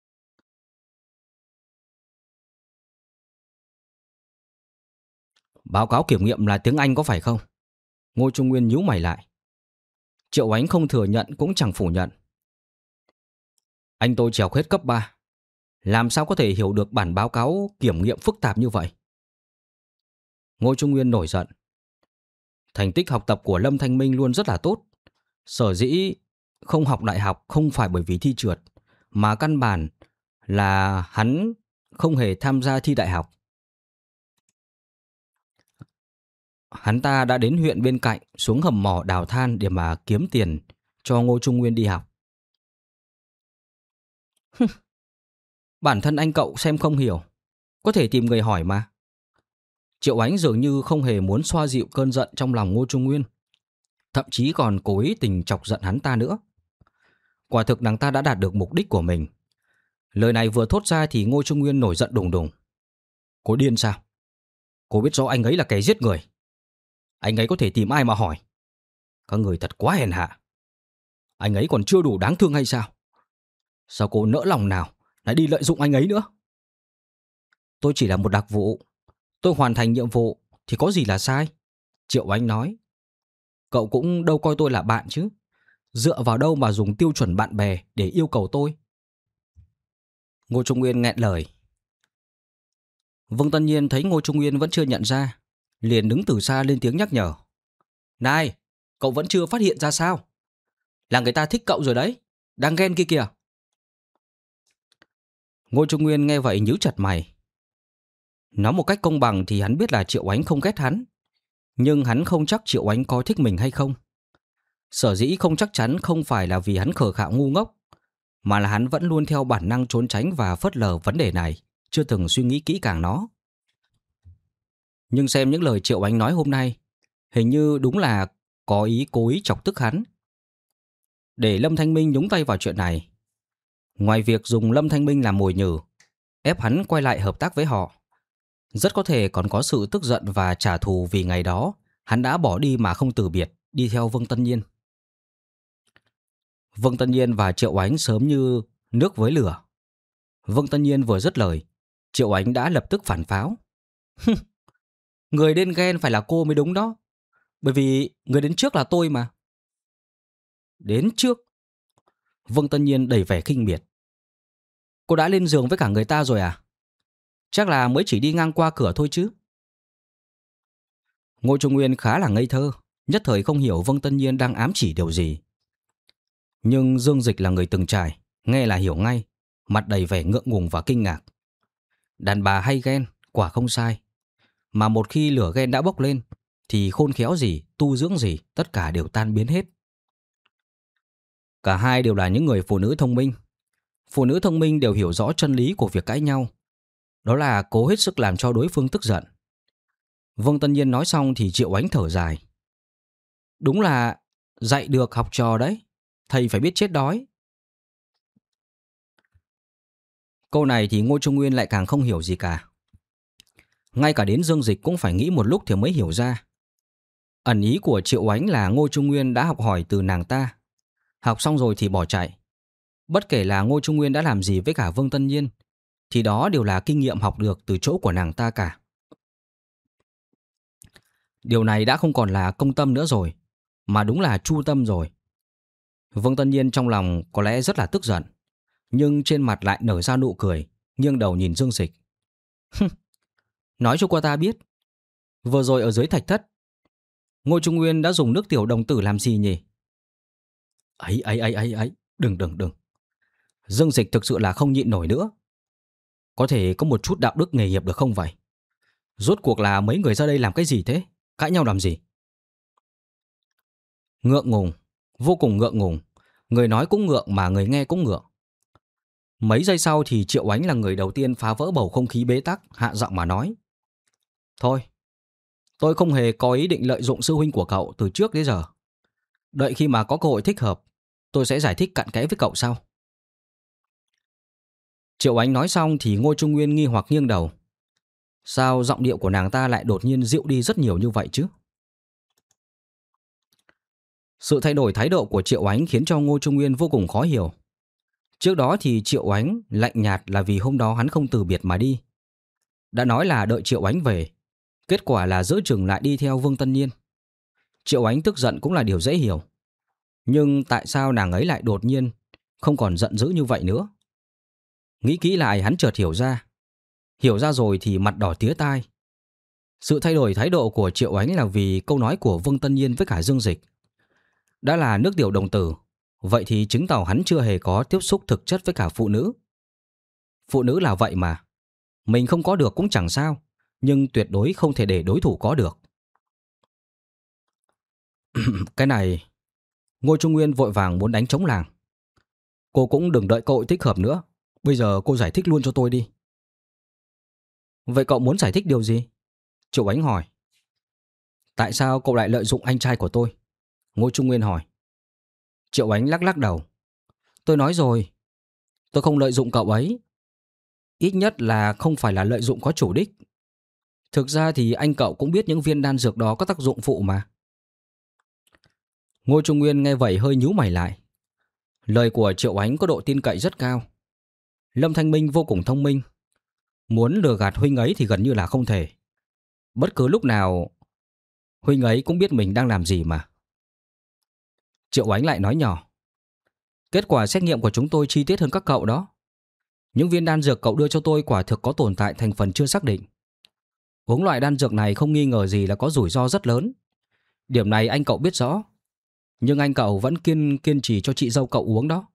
[SPEAKER 1] Báo cáo kiểm nghiệm là tiếng Anh có phải không? Ngô Trung Nguyên nhíu mày lại. Triệu Ánh không thừa nhận cũng chẳng phủ nhận. Anh tôi trèo hết cấp 3, làm sao có thể hiểu được bản báo cáo kiểm nghiệm phức tạp như vậy? Ngô Trung Nguyên nổi giận. Thành tích học tập của Lâm Thanh Minh luôn rất là tốt. Sở dĩ không học đại học không phải bởi vì thi trượt, mà căn bản là hắn không hề tham gia thi đại học. Hắn ta đã đến huyện bên cạnh xuống hầm mỏ đào than để mà kiếm tiền cho Ngô Trung Nguyên đi học. Bản thân anh cậu xem không hiểu, có thể tìm người hỏi mà. Triệu Ánh dường như không hề muốn xoa dịu cơn giận trong lòng Ngô Trung Nguyên, thậm chí còn cố ý tình chọc giận hắn ta nữa. Quả thực nàng ta đã đạt được mục đích của mình. Lời này vừa thốt ra thì Ngô Trung Nguyên nổi giận đùng đùng. Cô điên sao? Cô biết rõ anh ấy là kẻ giết người. Anh ấy có thể tìm ai mà hỏi? Các người thật quá hèn hạ. Anh ấy còn chưa đủ đáng thương hay sao? Sao cô nỡ lòng nào lại đi lợi dụng anh ấy nữa? Tôi chỉ là một đặc vụ. Tôi hoàn thành nhiệm vụ thì có gì là sai? Triệu Ánh nói. Cậu cũng đâu coi tôi là bạn chứ. Dựa vào đâu mà dùng tiêu chuẩn bạn bè để yêu cầu tôi? Ngô Trung Nguyên nghẹn lời. Vương Tân Nhiên thấy Ngô Trung Nguyên vẫn chưa nhận ra, liền đứng từ xa lên tiếng nhắc nhở. Này, cậu vẫn chưa phát hiện ra sao? Là người ta thích cậu rồi đấy, đang ghen kia kìa. Ngô Trung Nguyên nghe vậy nhíu chặt mày. Nói một cách công bằng thì hắn biết là Triệu Ánh không ghét hắn, nhưng hắn không chắc Triệu Ánh có thích mình hay không. Sở dĩ không chắc chắn không phải là vì hắn khờ khạo ngu ngốc, mà là hắn vẫn luôn theo bản năng trốn tránh và phớt lờ vấn đề này, chưa từng suy nghĩ kỹ càng nó. Nhưng xem những lời Triệu Ánh nói hôm nay, hình như đúng là có ý cố ý chọc tức hắn. Để Lâm Thanh Minh nhúng tay vào chuyện này, ngoài việc dùng Lâm Thanh Minh làm mồi nhử, ép hắn quay lại hợp tác với họ, rất có thể còn có sự tức giận và trả thù vì ngày đó hắn đã bỏ đi mà không từ biệt, đi theo Vương Tân Nhiên. Vương Tân Nhiên và Triệu Ánh sớm như nước với lửa. Vương Tân Nhiên vừa dứt lời, Triệu Ánh đã lập tức phản pháo. Người đến ghen phải là cô mới đúng đó, bởi vì người đến trước là tôi mà. Đến trước? Vương Tân Nhiên đầy vẻ khinh miệt. Cô đã lên giường với cả người ta rồi à? Chắc là mới chỉ đi ngang qua cửa thôi chứ. Ngô Trung Nguyên khá là ngây thơ, nhất thời không hiểu Vương Tân Nhiên đang ám chỉ điều gì. Nhưng Dương Dịch là người từng trải, nghe là hiểu ngay, mặt đầy vẻ ngượng ngùng và kinh ngạc. Đàn bà hay ghen, quả không sai. Mà một khi lửa ghen đã bốc lên, thì khôn khéo gì, tu dưỡng gì, tất cả đều tan biến hết. Cả hai đều là những người phụ nữ thông minh. Phụ nữ thông minh đều hiểu rõ chân lý của việc cãi nhau. Đó là cố hết sức làm cho đối phương tức giận. Vương Tân Nhiên nói xong thì Triệu Ánh thở dài. Đúng là dạy được học trò đấy. Thầy phải biết chết đói. Câu này thì Ngô Trung Nguyên lại càng không hiểu gì cả. Ngay cả đến Dương Dịch cũng phải nghĩ một lúc thì mới hiểu ra. Ẩn ý của Triệu Ánh là Ngô Trung Nguyên đã học hỏi từ nàng ta. Học xong rồi thì bỏ chạy. Bất kể là Ngô Trung Nguyên đã làm gì với cả Vương Tân Nhiên, thì đó đều là kinh nghiệm học được từ chỗ của nàng ta cả. Điều này đã không còn là công tâm nữa rồi, mà đúng là chu tâm rồi. Vương Tân Nhiên trong lòng có lẽ rất là tức giận, nhưng trên mặt lại nở ra nụ cười, nghiêng đầu nhìn Dương Dịch. Nói cho cô ta biết, vừa rồi ở dưới thạch thất, Ngô Trung Nguyên đã dùng nước tiểu đồng tử làm gì nhỉ? Ấy, đừng. Dương Dịch thực sự là không nhịn nổi nữa. Có thể có một chút đạo đức nghề nghiệp được không vậy? Rốt cuộc là mấy người ra đây làm cái gì thế? Cãi nhau làm gì? Ngượng ngùng, vô cùng ngượng ngùng. Người nói cũng ngượng mà người nghe cũng ngượng. Mấy giây sau thì Triệu Ánh là người đầu tiên phá vỡ bầu không khí bế tắc, hạ giọng mà nói. Thôi, tôi không hề có ý định lợi dụng sư huynh của cậu từ trước đến giờ. Đợi khi mà có cơ hội thích hợp, tôi sẽ giải thích cặn kẽ với cậu sau. Triệu Ánh nói xong thì Ngô Trung Nguyên nghi hoặc nghiêng đầu. Sao giọng điệu của nàng ta lại đột nhiên dịu đi rất nhiều như vậy chứ? Sự thay đổi thái độ của Triệu Ánh khiến cho Ngô Trung Nguyên vô cùng khó hiểu. Trước đó thì Triệu Ánh lạnh nhạt là vì hôm đó hắn không từ biệt mà đi. Đã nói là đợi Triệu Ánh về, kết quả là giữa chừng lại đi theo Vương Tân Nhiên. Triệu Ánh tức giận cũng là điều dễ hiểu. Nhưng tại sao nàng ấy lại đột nhiên không còn giận dữ như vậy nữa? Nghĩ kỹ lại hắn chợt hiểu ra. Hiểu ra rồi thì mặt đỏ tía tai. Sự thay đổi thái độ của Triệu Ánh là vì câu nói của Vương Tân Nhiên với cả Dương Dịch. Đã là nước tiểu đồng tử, Vậy thì chứng tỏ hắn chưa hề có tiếp xúc thực chất với cả phụ nữ. Phụ nữ là vậy mà. Mình không có được cũng chẳng sao, nhưng tuyệt đối không thể để đối thủ có được. Cái này, Ngô Trung Nguyên vội vàng muốn đánh trống làng. Cô cũng đừng đợi cậu thích hợp nữa. Bây giờ cô giải thích luôn cho tôi đi. Vậy cậu muốn giải thích điều gì? Triệu Ánh hỏi. Tại sao cậu lại lợi dụng anh trai của tôi? Ngô Trung Nguyên hỏi. Triệu Ánh lắc lắc đầu. Tôi nói rồi, tôi không lợi dụng cậu ấy. Ít nhất là không phải là lợi dụng có chủ đích. Thực ra thì anh cậu cũng biết những viên đan dược đó có tác dụng phụ mà. Ngô Trung Nguyên nghe vậy hơi nhíu mày lại. Lời của Triệu Ánh có độ tin cậy rất cao. Lâm Thanh Minh vô cùng thông minh. Muốn lừa gạt huynh ấy thì gần như là không thể. Bất cứ lúc nào huynh ấy cũng biết mình đang làm gì mà. Triệu Ánh lại nói nhỏ. Kết quả xét nghiệm của chúng tôi chi tiết hơn các cậu đó. Những viên đan dược cậu đưa cho tôi quả thực có tồn tại thành phần chưa xác định. Uống loại đan dược này không nghi ngờ gì là có rủi ro rất lớn. Điểm này anh cậu biết rõ. Nhưng anh cậu vẫn kiên trì cho chị dâu cậu uống đó.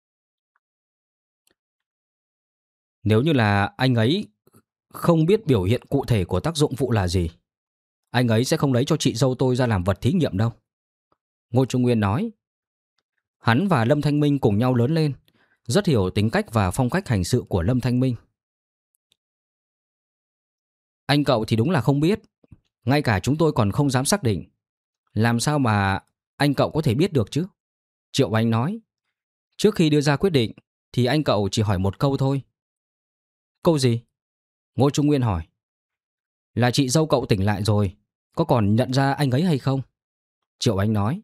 [SPEAKER 1] Nếu như là anh ấy không biết biểu hiện cụ thể của tác dụng phụ là gì, anh ấy sẽ không lấy cho chị dâu tôi ra làm vật thí nghiệm đâu. Ngô Trung Nguyên nói. Hắn và Lâm Thanh Minh cùng nhau lớn lên, rất hiểu tính cách và phong cách hành sự của Lâm Thanh Minh. Anh cậu thì đúng là không biết. Ngay cả chúng tôi còn không dám xác định. Làm sao mà anh cậu có thể biết được chứ? Triệu Ánh nói. Trước khi đưa ra quyết định thì anh cậu chỉ hỏi một câu thôi. Câu gì? Ngô Trung Nguyên hỏi. Là chị dâu cậu tỉnh lại rồi, có còn nhận ra anh ấy hay không? Triệu Ánh nói.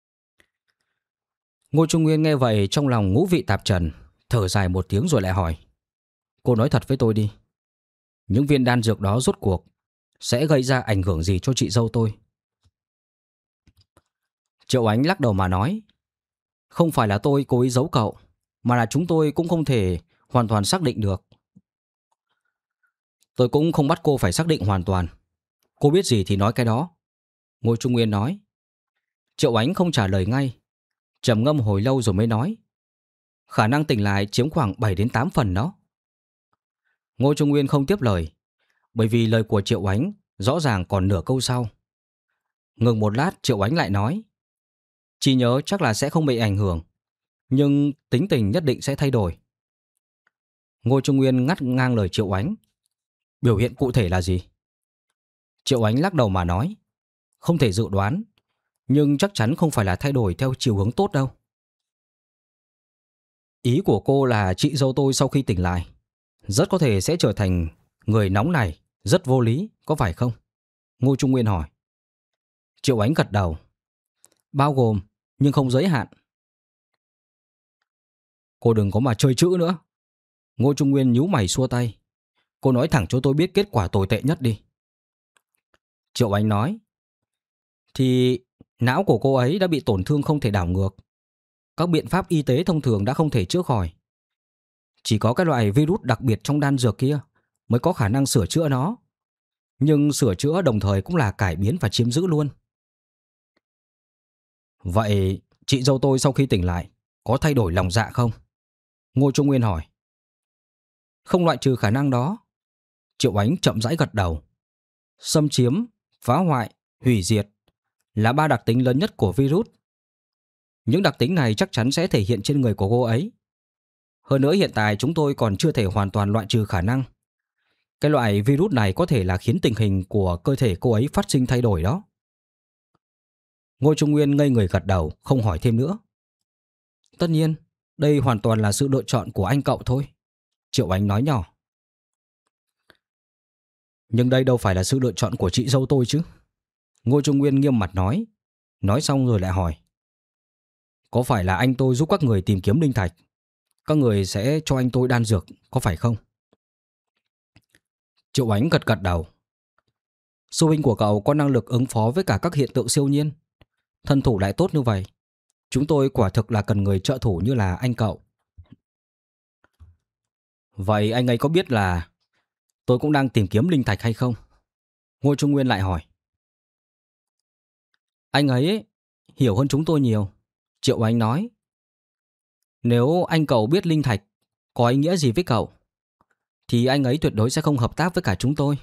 [SPEAKER 1] Ngô Trung Nguyên nghe vậy trong lòng ngũ vị tạp trần, thở dài một tiếng rồi lại hỏi. Cô nói thật với tôi đi. Những viên đan dược đó rốt cuộc sẽ gây ra ảnh hưởng gì cho chị dâu tôi? Triệu Ánh lắc đầu mà nói. Không phải là tôi cố ý giấu cậu, mà là chúng tôi cũng không thể hoàn toàn xác định được. Tôi cũng không bắt cô phải xác định hoàn toàn. Cô biết gì thì nói cái đó. Ngô Trung Nguyên nói. Triệu Ánh không trả lời ngay, trầm ngâm hồi lâu rồi mới nói. Khả năng tỉnh lại chiếm khoảng 7 đến 8 phần đó. Ngô Trung Nguyên không tiếp lời, bởi vì lời của Triệu Ánh rõ ràng còn nửa câu sau. Ngừng một lát Triệu Ánh lại nói. Trí nhớ chắc là sẽ không bị ảnh hưởng, nhưng tính tình nhất định sẽ thay đổi. Ngô Trung Nguyên ngắt ngang lời Triệu Ánh. Biểu hiện cụ thể là gì? Triệu Ánh lắc đầu mà nói. Không thể dự đoán, nhưng chắc chắn không phải là thay đổi theo chiều hướng tốt đâu. Ý của cô là chị dâu tôi sau khi tỉnh lại rất có thể sẽ trở thành người nóng này, rất vô lý, có phải không? Ngô Trung Nguyên hỏi. Triệu Ánh gật đầu. Bao gồm, nhưng không giới hạn. Cô đừng có mà chơi chữ nữa. Ngô Trung Nguyên nhíu mày xua tay. Cô nói thẳng cho tôi biết kết quả tồi tệ nhất đi. Triệu Ánh nói. Thì não của cô ấy đã bị tổn thương không thể đảo ngược. Các biện pháp y tế thông thường đã không thể chữa khỏi. Chỉ có cái loại virus đặc biệt trong đan dược kia mới có khả năng sửa chữa nó. Nhưng sửa chữa đồng thời cũng là cải biến và chiếm giữ luôn. Vậy chị dâu tôi sau khi tỉnh lại có thay đổi lòng dạ không? Ngô Trung Nguyên hỏi. Không loại trừ khả năng đó. Triệu Ánh chậm rãi gật đầu. Xâm chiếm, phá hoại, hủy diệt là 3 đặc tính lớn nhất của virus. Những đặc tính này chắc chắn sẽ thể hiện trên người của cô ấy. Hơn nữa hiện tại chúng tôi còn chưa thể hoàn toàn loại trừ khả năng cái loại virus này có thể là khiến tình hình của cơ thể cô ấy phát sinh thay đổi đó. Ngô Trung Nguyên ngây người gật đầu, không hỏi thêm nữa. Tất nhiên, đây hoàn toàn là sự lựa chọn của anh cậu thôi. Triệu Ánh nói nhỏ. Nhưng đây đâu phải là sự lựa chọn của chị dâu tôi chứ. Ngô Trung Nguyên nghiêm mặt nói. Nói xong rồi lại hỏi. Có phải là anh tôi giúp các người tìm kiếm linh thạch? Các người sẽ cho anh tôi đan dược, có phải không? Triệu Ánh gật gật đầu. Sư huynh của cậu có năng lực ứng phó với cả các hiện tượng siêu nhiên. Thân thủ lại tốt như vậy. Chúng tôi quả thực là cần người trợ thủ như là anh cậu. Vậy anh ấy có biết là tôi cũng đang tìm kiếm linh thạch hay không? Ngô Trung Nguyên lại hỏi. Anh ấy hiểu hơn chúng tôi nhiều. Triệu Ánh nói. Nếu anh cậu biết linh thạch có ý nghĩa gì với cậu, thì anh ấy tuyệt đối sẽ không hợp tác với cả chúng tôi.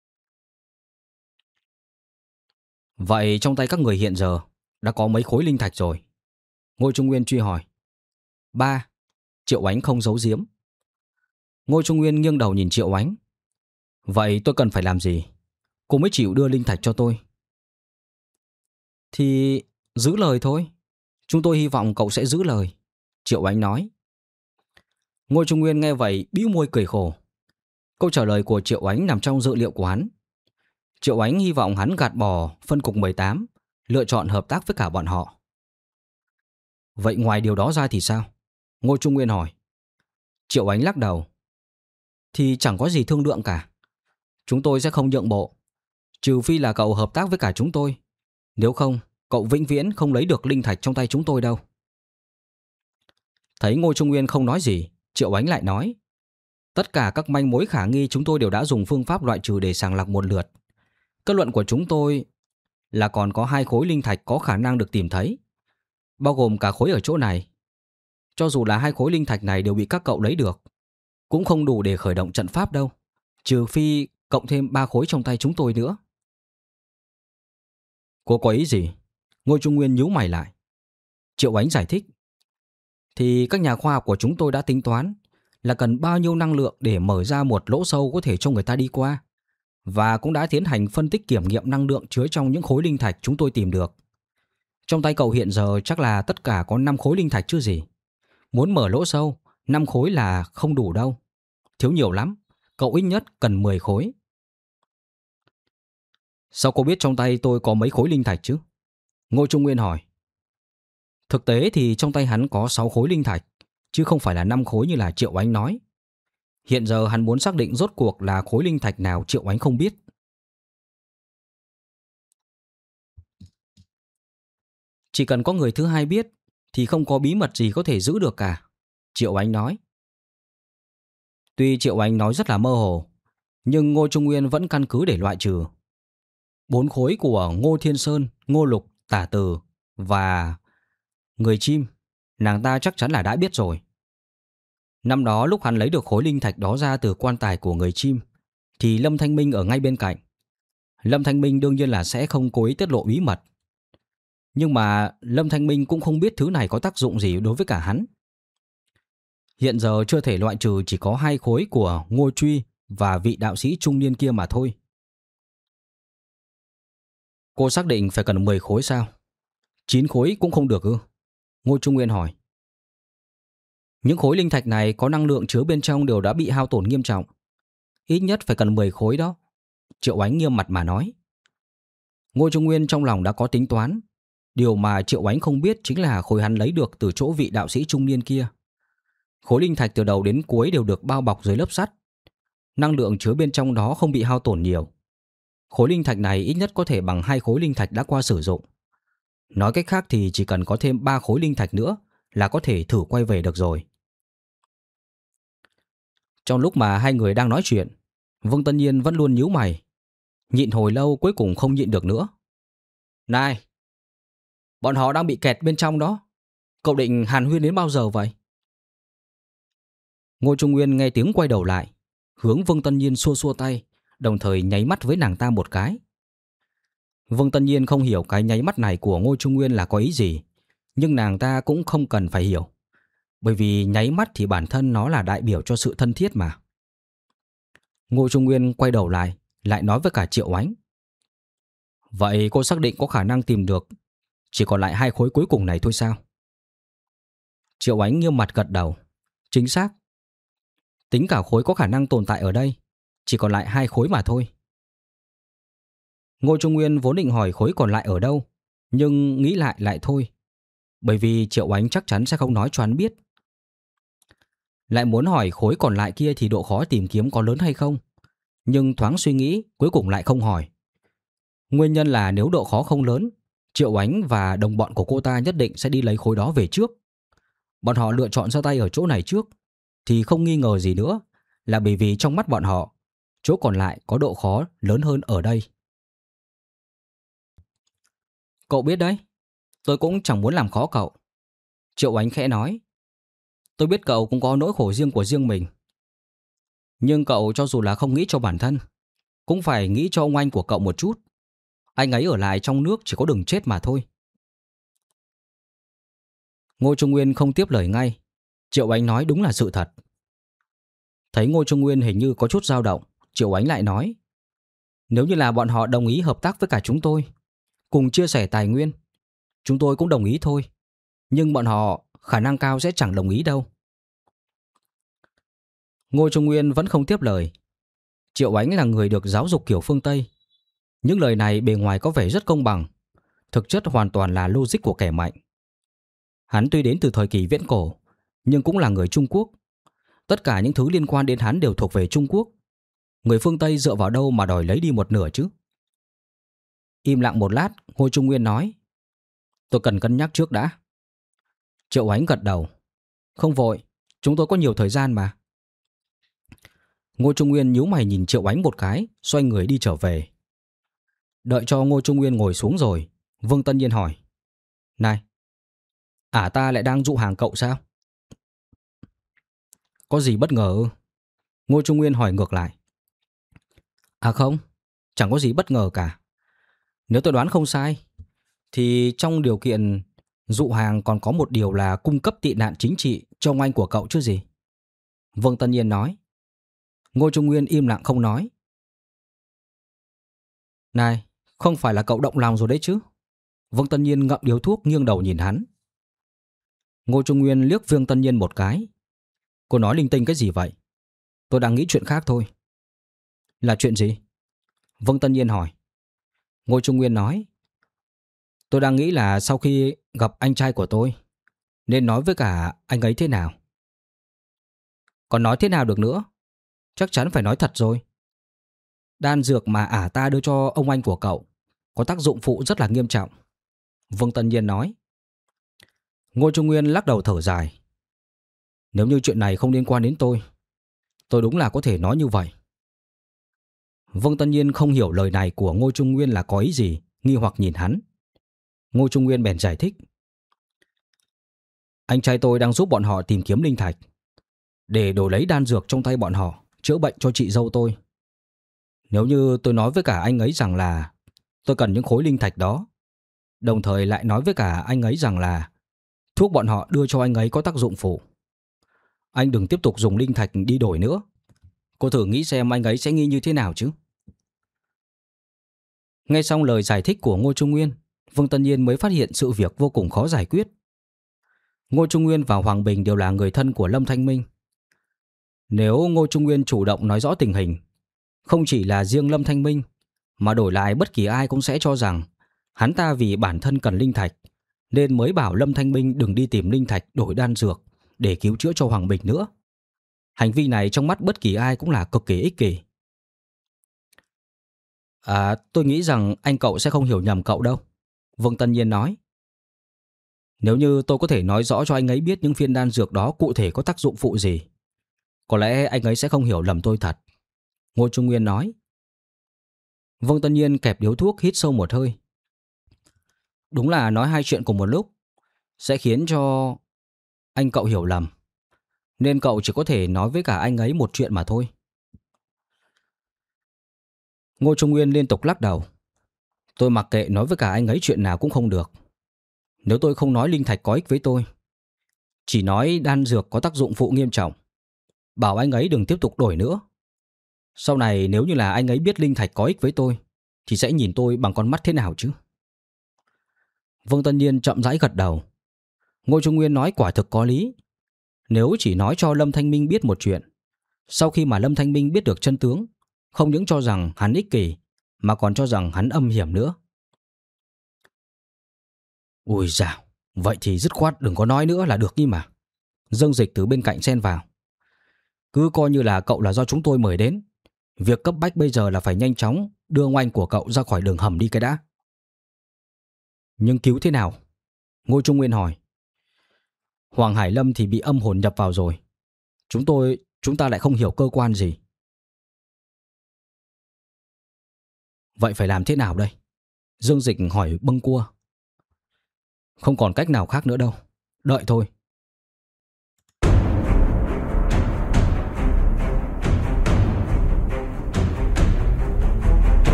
[SPEAKER 1] Vậy trong tay các người hiện giờ đã có mấy khối linh thạch rồi? Ngô Trung Nguyên truy hỏi. 3. Triệu Ánh không giấu giếm. Ngô Trung Nguyên nghiêng đầu nhìn Triệu Ánh. Vậy tôi cần phải làm gì cô mới chịu đưa linh thạch cho tôi? Thì giữ lời thôi. Chúng tôi hy vọng cậu sẽ giữ lời, Triệu Ánh nói. Ngô Trung Nguyên nghe vậy bĩu môi cười khổ. Câu trả lời của Triệu Ánh nằm trong dự liệu của hắn. Triệu Ánh hy vọng hắn gạt bỏ phân cục 18, lựa chọn hợp tác với cả bọn họ. Vậy ngoài điều đó ra thì sao? Ngô Trung Nguyên hỏi. Triệu Ánh lắc đầu. Thì chẳng có gì thương lượng cả. Chúng tôi sẽ không nhượng bộ, trừ phi là cậu hợp tác với cả chúng tôi. Nếu không, cậu vĩnh viễn không lấy được linh thạch trong tay chúng tôi đâu. Thấy Ngô Trung Nguyên không nói gì, Triệu Ánh lại nói. Tất cả các manh mối khả nghi chúng tôi đều đã dùng phương pháp loại trừ để sàng lọc một lượt. Kết luận của chúng tôi là còn có 2 khối linh thạch có khả năng được tìm thấy, bao gồm cả khối ở chỗ này. Cho dù là 2 khối linh thạch này đều bị các cậu lấy được, cũng không đủ để khởi động trận pháp đâu, trừ phi cộng thêm 3 khối trong tay chúng tôi nữa. Cô có ý gì? Ngô Trung Nguyên nhíu mày lại. Triệu Ánh giải thích. Thì các nhà khoa học của chúng tôi đã tính toán là cần bao nhiêu năng lượng để mở ra một lỗ sâu có thể cho người ta đi qua, và cũng đã tiến hành phân tích kiểm nghiệm năng lượng chứa trong những khối linh thạch chúng tôi tìm được. Trong tay cậu hiện giờ chắc là tất cả có 5 khối linh thạch chứ gì. Muốn mở lỗ sâu, 5 khối là không đủ đâu. Thiếu nhiều lắm, cậu ít nhất cần 10 khối. Sao cô biết trong tay tôi có mấy khối linh thạch chứ? Ngô Trung Nguyên hỏi. Thực tế thì trong tay hắn có 6 khối linh thạch, chứ không phải là 5 khối như là Triệu Ánh nói. Hiện giờ hắn muốn xác định rốt cuộc là khối linh thạch nào Triệu Ánh không biết. Chỉ cần có người thứ hai biết thì không có bí mật gì có thể giữ được cả, Triệu Ánh nói. Tuy Triệu Ánh nói rất là mơ hồ, nhưng Ngô Trung Nguyên vẫn căn cứ để loại trừ. 4 khối của Ngô Thiên Sơn, Ngô Lục, Tả Từ và người chim, nàng ta chắc chắn là đã biết rồi. Năm đó lúc hắn lấy được khối linh thạch đó ra từ quan tài của người chim, thì Lâm Thanh Minh ở ngay bên cạnh. Lâm Thanh Minh đương nhiên là sẽ không cố ý tiết lộ bí mật. Nhưng mà Lâm Thanh Minh cũng không biết thứ này có tác dụng gì đối với cả hắn. Hiện giờ chưa thể loại trừ chỉ có 2 khối của Ngô Truy và vị đạo sĩ trung niên kia mà thôi. Cô xác định phải cần 10 khối sao? 9 khối cũng không được ư? Ngô Trung Nguyên hỏi. Những khối linh thạch này có năng lượng chứa bên trong đều đã bị hao tổn nghiêm trọng. Ít nhất phải cần 10 khối đó, Triệu Ánh nghiêm mặt mà nói. Ngô Trung Nguyên trong lòng đã có tính toán. Điều mà Triệu Ánh không biết chính là khối hắn lấy được từ chỗ vị đạo sĩ trung niên kia. Khối linh thạch từ đầu đến cuối đều được bao bọc dưới lớp sắt. Năng lượng chứa bên trong đó không bị hao tổn nhiều. Khối linh thạch này ít nhất có thể bằng 2 khối linh thạch đã qua sử dụng. Nói cách khác thì chỉ cần có thêm 3 khối linh thạch nữa là có thể thử quay về được rồi. Trong lúc mà hai người đang nói chuyện, Vương Tân Nhiên vẫn luôn nhíu mày. Nhịn hồi lâu cuối cùng không nhịn được nữa. Này, bọn họ đang bị kẹt bên trong đó. Cậu định hàn huyên đến bao giờ vậy? Ngô Trung Nguyên nghe tiếng quay đầu lại, hướng Vương Tân Nhiên xua xua tay, đồng thời nháy mắt với nàng ta một cái. Vương Tân Nhiên không hiểu cái nháy mắt này của Ngô Trung Nguyên là có ý gì, nhưng nàng ta cũng không cần phải hiểu. Bởi vì nháy mắt thì bản thân nó là đại biểu cho sự thân thiết mà. Ngô Trung Nguyên quay đầu lại nói với cả Triệu Ánh. Vậy cô xác định có khả năng tìm được chỉ còn lại 2 khối cuối cùng này thôi sao? Triệu Ánh nghiêm mặt gật đầu. Chính xác. Tính cả khối có khả năng tồn tại ở đây, chỉ còn lại 2 khối mà thôi. Ngô Trung Nguyên vốn định hỏi khối còn lại ở đâu, nhưng nghĩ lại thôi. Bởi vì Triệu Ánh chắc chắn sẽ không nói cho hắn biết. Lại muốn hỏi khối còn lại kia thì độ khó tìm kiếm có lớn hay không, nhưng thoáng suy nghĩ cuối cùng lại không hỏi. Nguyên nhân là nếu độ khó không lớn, Triệu Ánh và đồng bọn của cô ta nhất định sẽ đi lấy khối đó về trước. Bọn họ lựa chọn ra tay ở chỗ này trước thì không nghi ngờ gì nữa là bởi vì trong mắt bọn họ, chỗ còn lại có độ khó lớn hơn ở đây. Cậu biết đấy, tôi cũng chẳng muốn làm khó cậu, Triệu Ánh khẽ nói. Tôi biết cậu cũng có nỗi khổ riêng của riêng mình. Nhưng cậu cho dù là không nghĩ cho bản thân, cũng phải nghĩ cho ông anh của cậu một chút. Anh ấy ở lại trong nước chỉ có đường chết mà thôi. Ngô Trung Nguyên không tiếp lời ngay. Triệu Ánh nói đúng là sự thật. Thấy Ngô Trung Nguyên hình như có chút dao động, Triệu Ánh lại nói: nếu như là bọn họ đồng ý hợp tác với cả chúng tôi, cùng chia sẻ tài nguyên, chúng tôi cũng đồng ý thôi. Nhưng bọn họ khả năng cao sẽ chẳng đồng ý đâu. Ngô Trung Nguyên vẫn không tiếp lời. Triệu Ánh là người được giáo dục kiểu phương Tây. Những lời này bề ngoài có vẻ rất công bằng, thực chất hoàn toàn là logic của kẻ mạnh. Hắn tuy đến từ thời kỳ viễn cổ, nhưng cũng là người Trung Quốc. Tất cả những thứ liên quan đến hắn đều thuộc về Trung Quốc. Người phương Tây dựa vào đâu mà đòi lấy đi một nửa chứ? Im lặng một lát, Ngô Trung Nguyên nói: tôi cần cân nhắc trước đã. Triệu Ánh gật đầu: không vội, chúng tôi có nhiều thời gian mà. Ngô Trung Nguyên nhíu mày nhìn Triệu Ánh một cái, xoay người đi trở về. Đợi cho Ngô Trung Nguyên ngồi xuống rồi, Vương Tân Nhiên hỏi: này, ta lại đang dụ hàng cậu sao? Có gì bất ngờ ư? Ngô Trung Nguyên hỏi ngược lại. Không, chẳng có gì bất ngờ cả. Nếu tôi đoán không sai, thì trong điều kiện dụ hàng còn có một điều là cung cấp tị nạn chính trị cho ông anh của cậu chứ gì? Vương Tân Nhiên nói. Ngô Trung Nguyên im lặng không nói. Này, không phải là cậu động lòng rồi đấy chứ? Vương Tân Nhiên ngậm điếu thuốc nghiêng đầu nhìn hắn. Ngô Trung Nguyên liếc Vương Tân Nhiên một cái. Cô nói linh tinh cái gì vậy? Tôi đang nghĩ chuyện khác thôi. Là chuyện gì? Vương Tân Nhiên hỏi. Ngô Trung Nguyên nói: tôi đang nghĩ là sau khi gặp anh trai của tôi, nên nói với cả anh ấy thế nào. Còn nói thế nào được nữa? Chắc chắn phải nói thật rồi. Đan dược mà ta đưa cho ông anh của cậu có tác dụng phụ rất là nghiêm trọng, Vương Tân Nhiên nói. Ngô Trung Nguyên lắc đầu thở dài. Nếu như chuyện này không liên quan đến tôi đúng là có thể nói như vậy. Vương Tân Nhiên không hiểu lời này của Ngô Trung Nguyên là có ý gì, nghi hoặc nhìn hắn. Ngô Trung Nguyên bèn giải thích. Anh trai tôi đang giúp bọn họ tìm kiếm linh thạch, để đổi lấy đan dược trong tay bọn họ, chữa bệnh cho chị dâu tôi. Nếu như tôi nói với cả anh ấy rằng là tôi cần những khối linh thạch đó, đồng thời lại nói với cả anh ấy rằng là thuốc bọn họ đưa cho anh ấy có tác dụng phụ, anh đừng tiếp tục dùng linh thạch đi đổi nữa, cô thử nghĩ xem anh ấy sẽ nghi như thế nào chứ. Nghe xong lời giải thích của Ngô Trung Nguyên, Vương Tân Nhiên mới phát hiện sự việc vô cùng khó giải quyết. Ngô Trung Nguyên và Hoàng Bình đều là người thân của Lâm Thanh Minh. Nếu Ngô Trung Nguyên chủ động nói rõ tình hình, không chỉ là riêng Lâm Thanh Minh, mà đổi lại bất kỳ ai cũng sẽ cho rằng hắn ta vì bản thân cần linh thạch, nên mới bảo Lâm Thanh Minh đừng đi tìm linh thạch đổi đan dược để cứu chữa cho Hoàng Bình nữa. Hành vi này trong mắt bất kỳ ai cũng là cực kỳ ích kỷ. Tôi nghĩ rằng anh cậu sẽ không hiểu nhầm cậu đâu, Vương Tân Nhiên nói. Nếu như tôi có thể nói rõ cho anh ấy biết những viên đan dược đó cụ thể có tác dụng phụ gì, có lẽ anh ấy sẽ không hiểu lầm tôi thật, Ngô Trung Nguyên nói. Vương Tân Nhiên kẹp điếu thuốc hít sâu một hơi. Đúng là nói hai chuyện cùng một lúc sẽ khiến cho anh cậu hiểu lầm, nên cậu chỉ có thể nói với cả anh ấy một chuyện mà thôi. Ngô Trung Nguyên liên tục lắc đầu. Tôi mặc kệ nói với cả anh ấy chuyện nào cũng không được. Nếu tôi không nói linh thạch có ích với tôi, chỉ nói đan dược có tác dụng phụ nghiêm trọng, bảo anh ấy đừng tiếp tục đổi nữa, sau này nếu như là anh ấy biết linh thạch có ích với tôi, thì sẽ nhìn tôi bằng con mắt thế nào chứ? Vương Tân Nhiên chậm rãi gật đầu. Ngô Trung Nguyên nói quả thực có lý. Nếu chỉ nói cho Lâm Thanh Minh biết một chuyện, sau khi mà Lâm Thanh Minh biết được chân tướng, không những cho rằng hắn ích kỷ, mà còn cho rằng hắn âm hiểm nữa. Ui dào, vậy thì dứt khoát đừng có nói nữa là được như mà. Dương Dịch từ bên cạnh xen vào. Cứ coi như là cậu là do chúng tôi mời đến. Việc cấp bách bây giờ là phải nhanh chóng đưa ông anh của cậu ra khỏi đường hầm đi cái đã. Nhưng cứu thế nào? Ngô Trung Nguyên hỏi. Hoàng Hải Lâm thì bị âm hồn nhập vào rồi. Chúng ta lại không hiểu cơ quan gì. Vậy phải làm thế nào đây? Dương Dịch hỏi bâng cua. Không còn cách nào khác nữa đâu. Đợi thôi.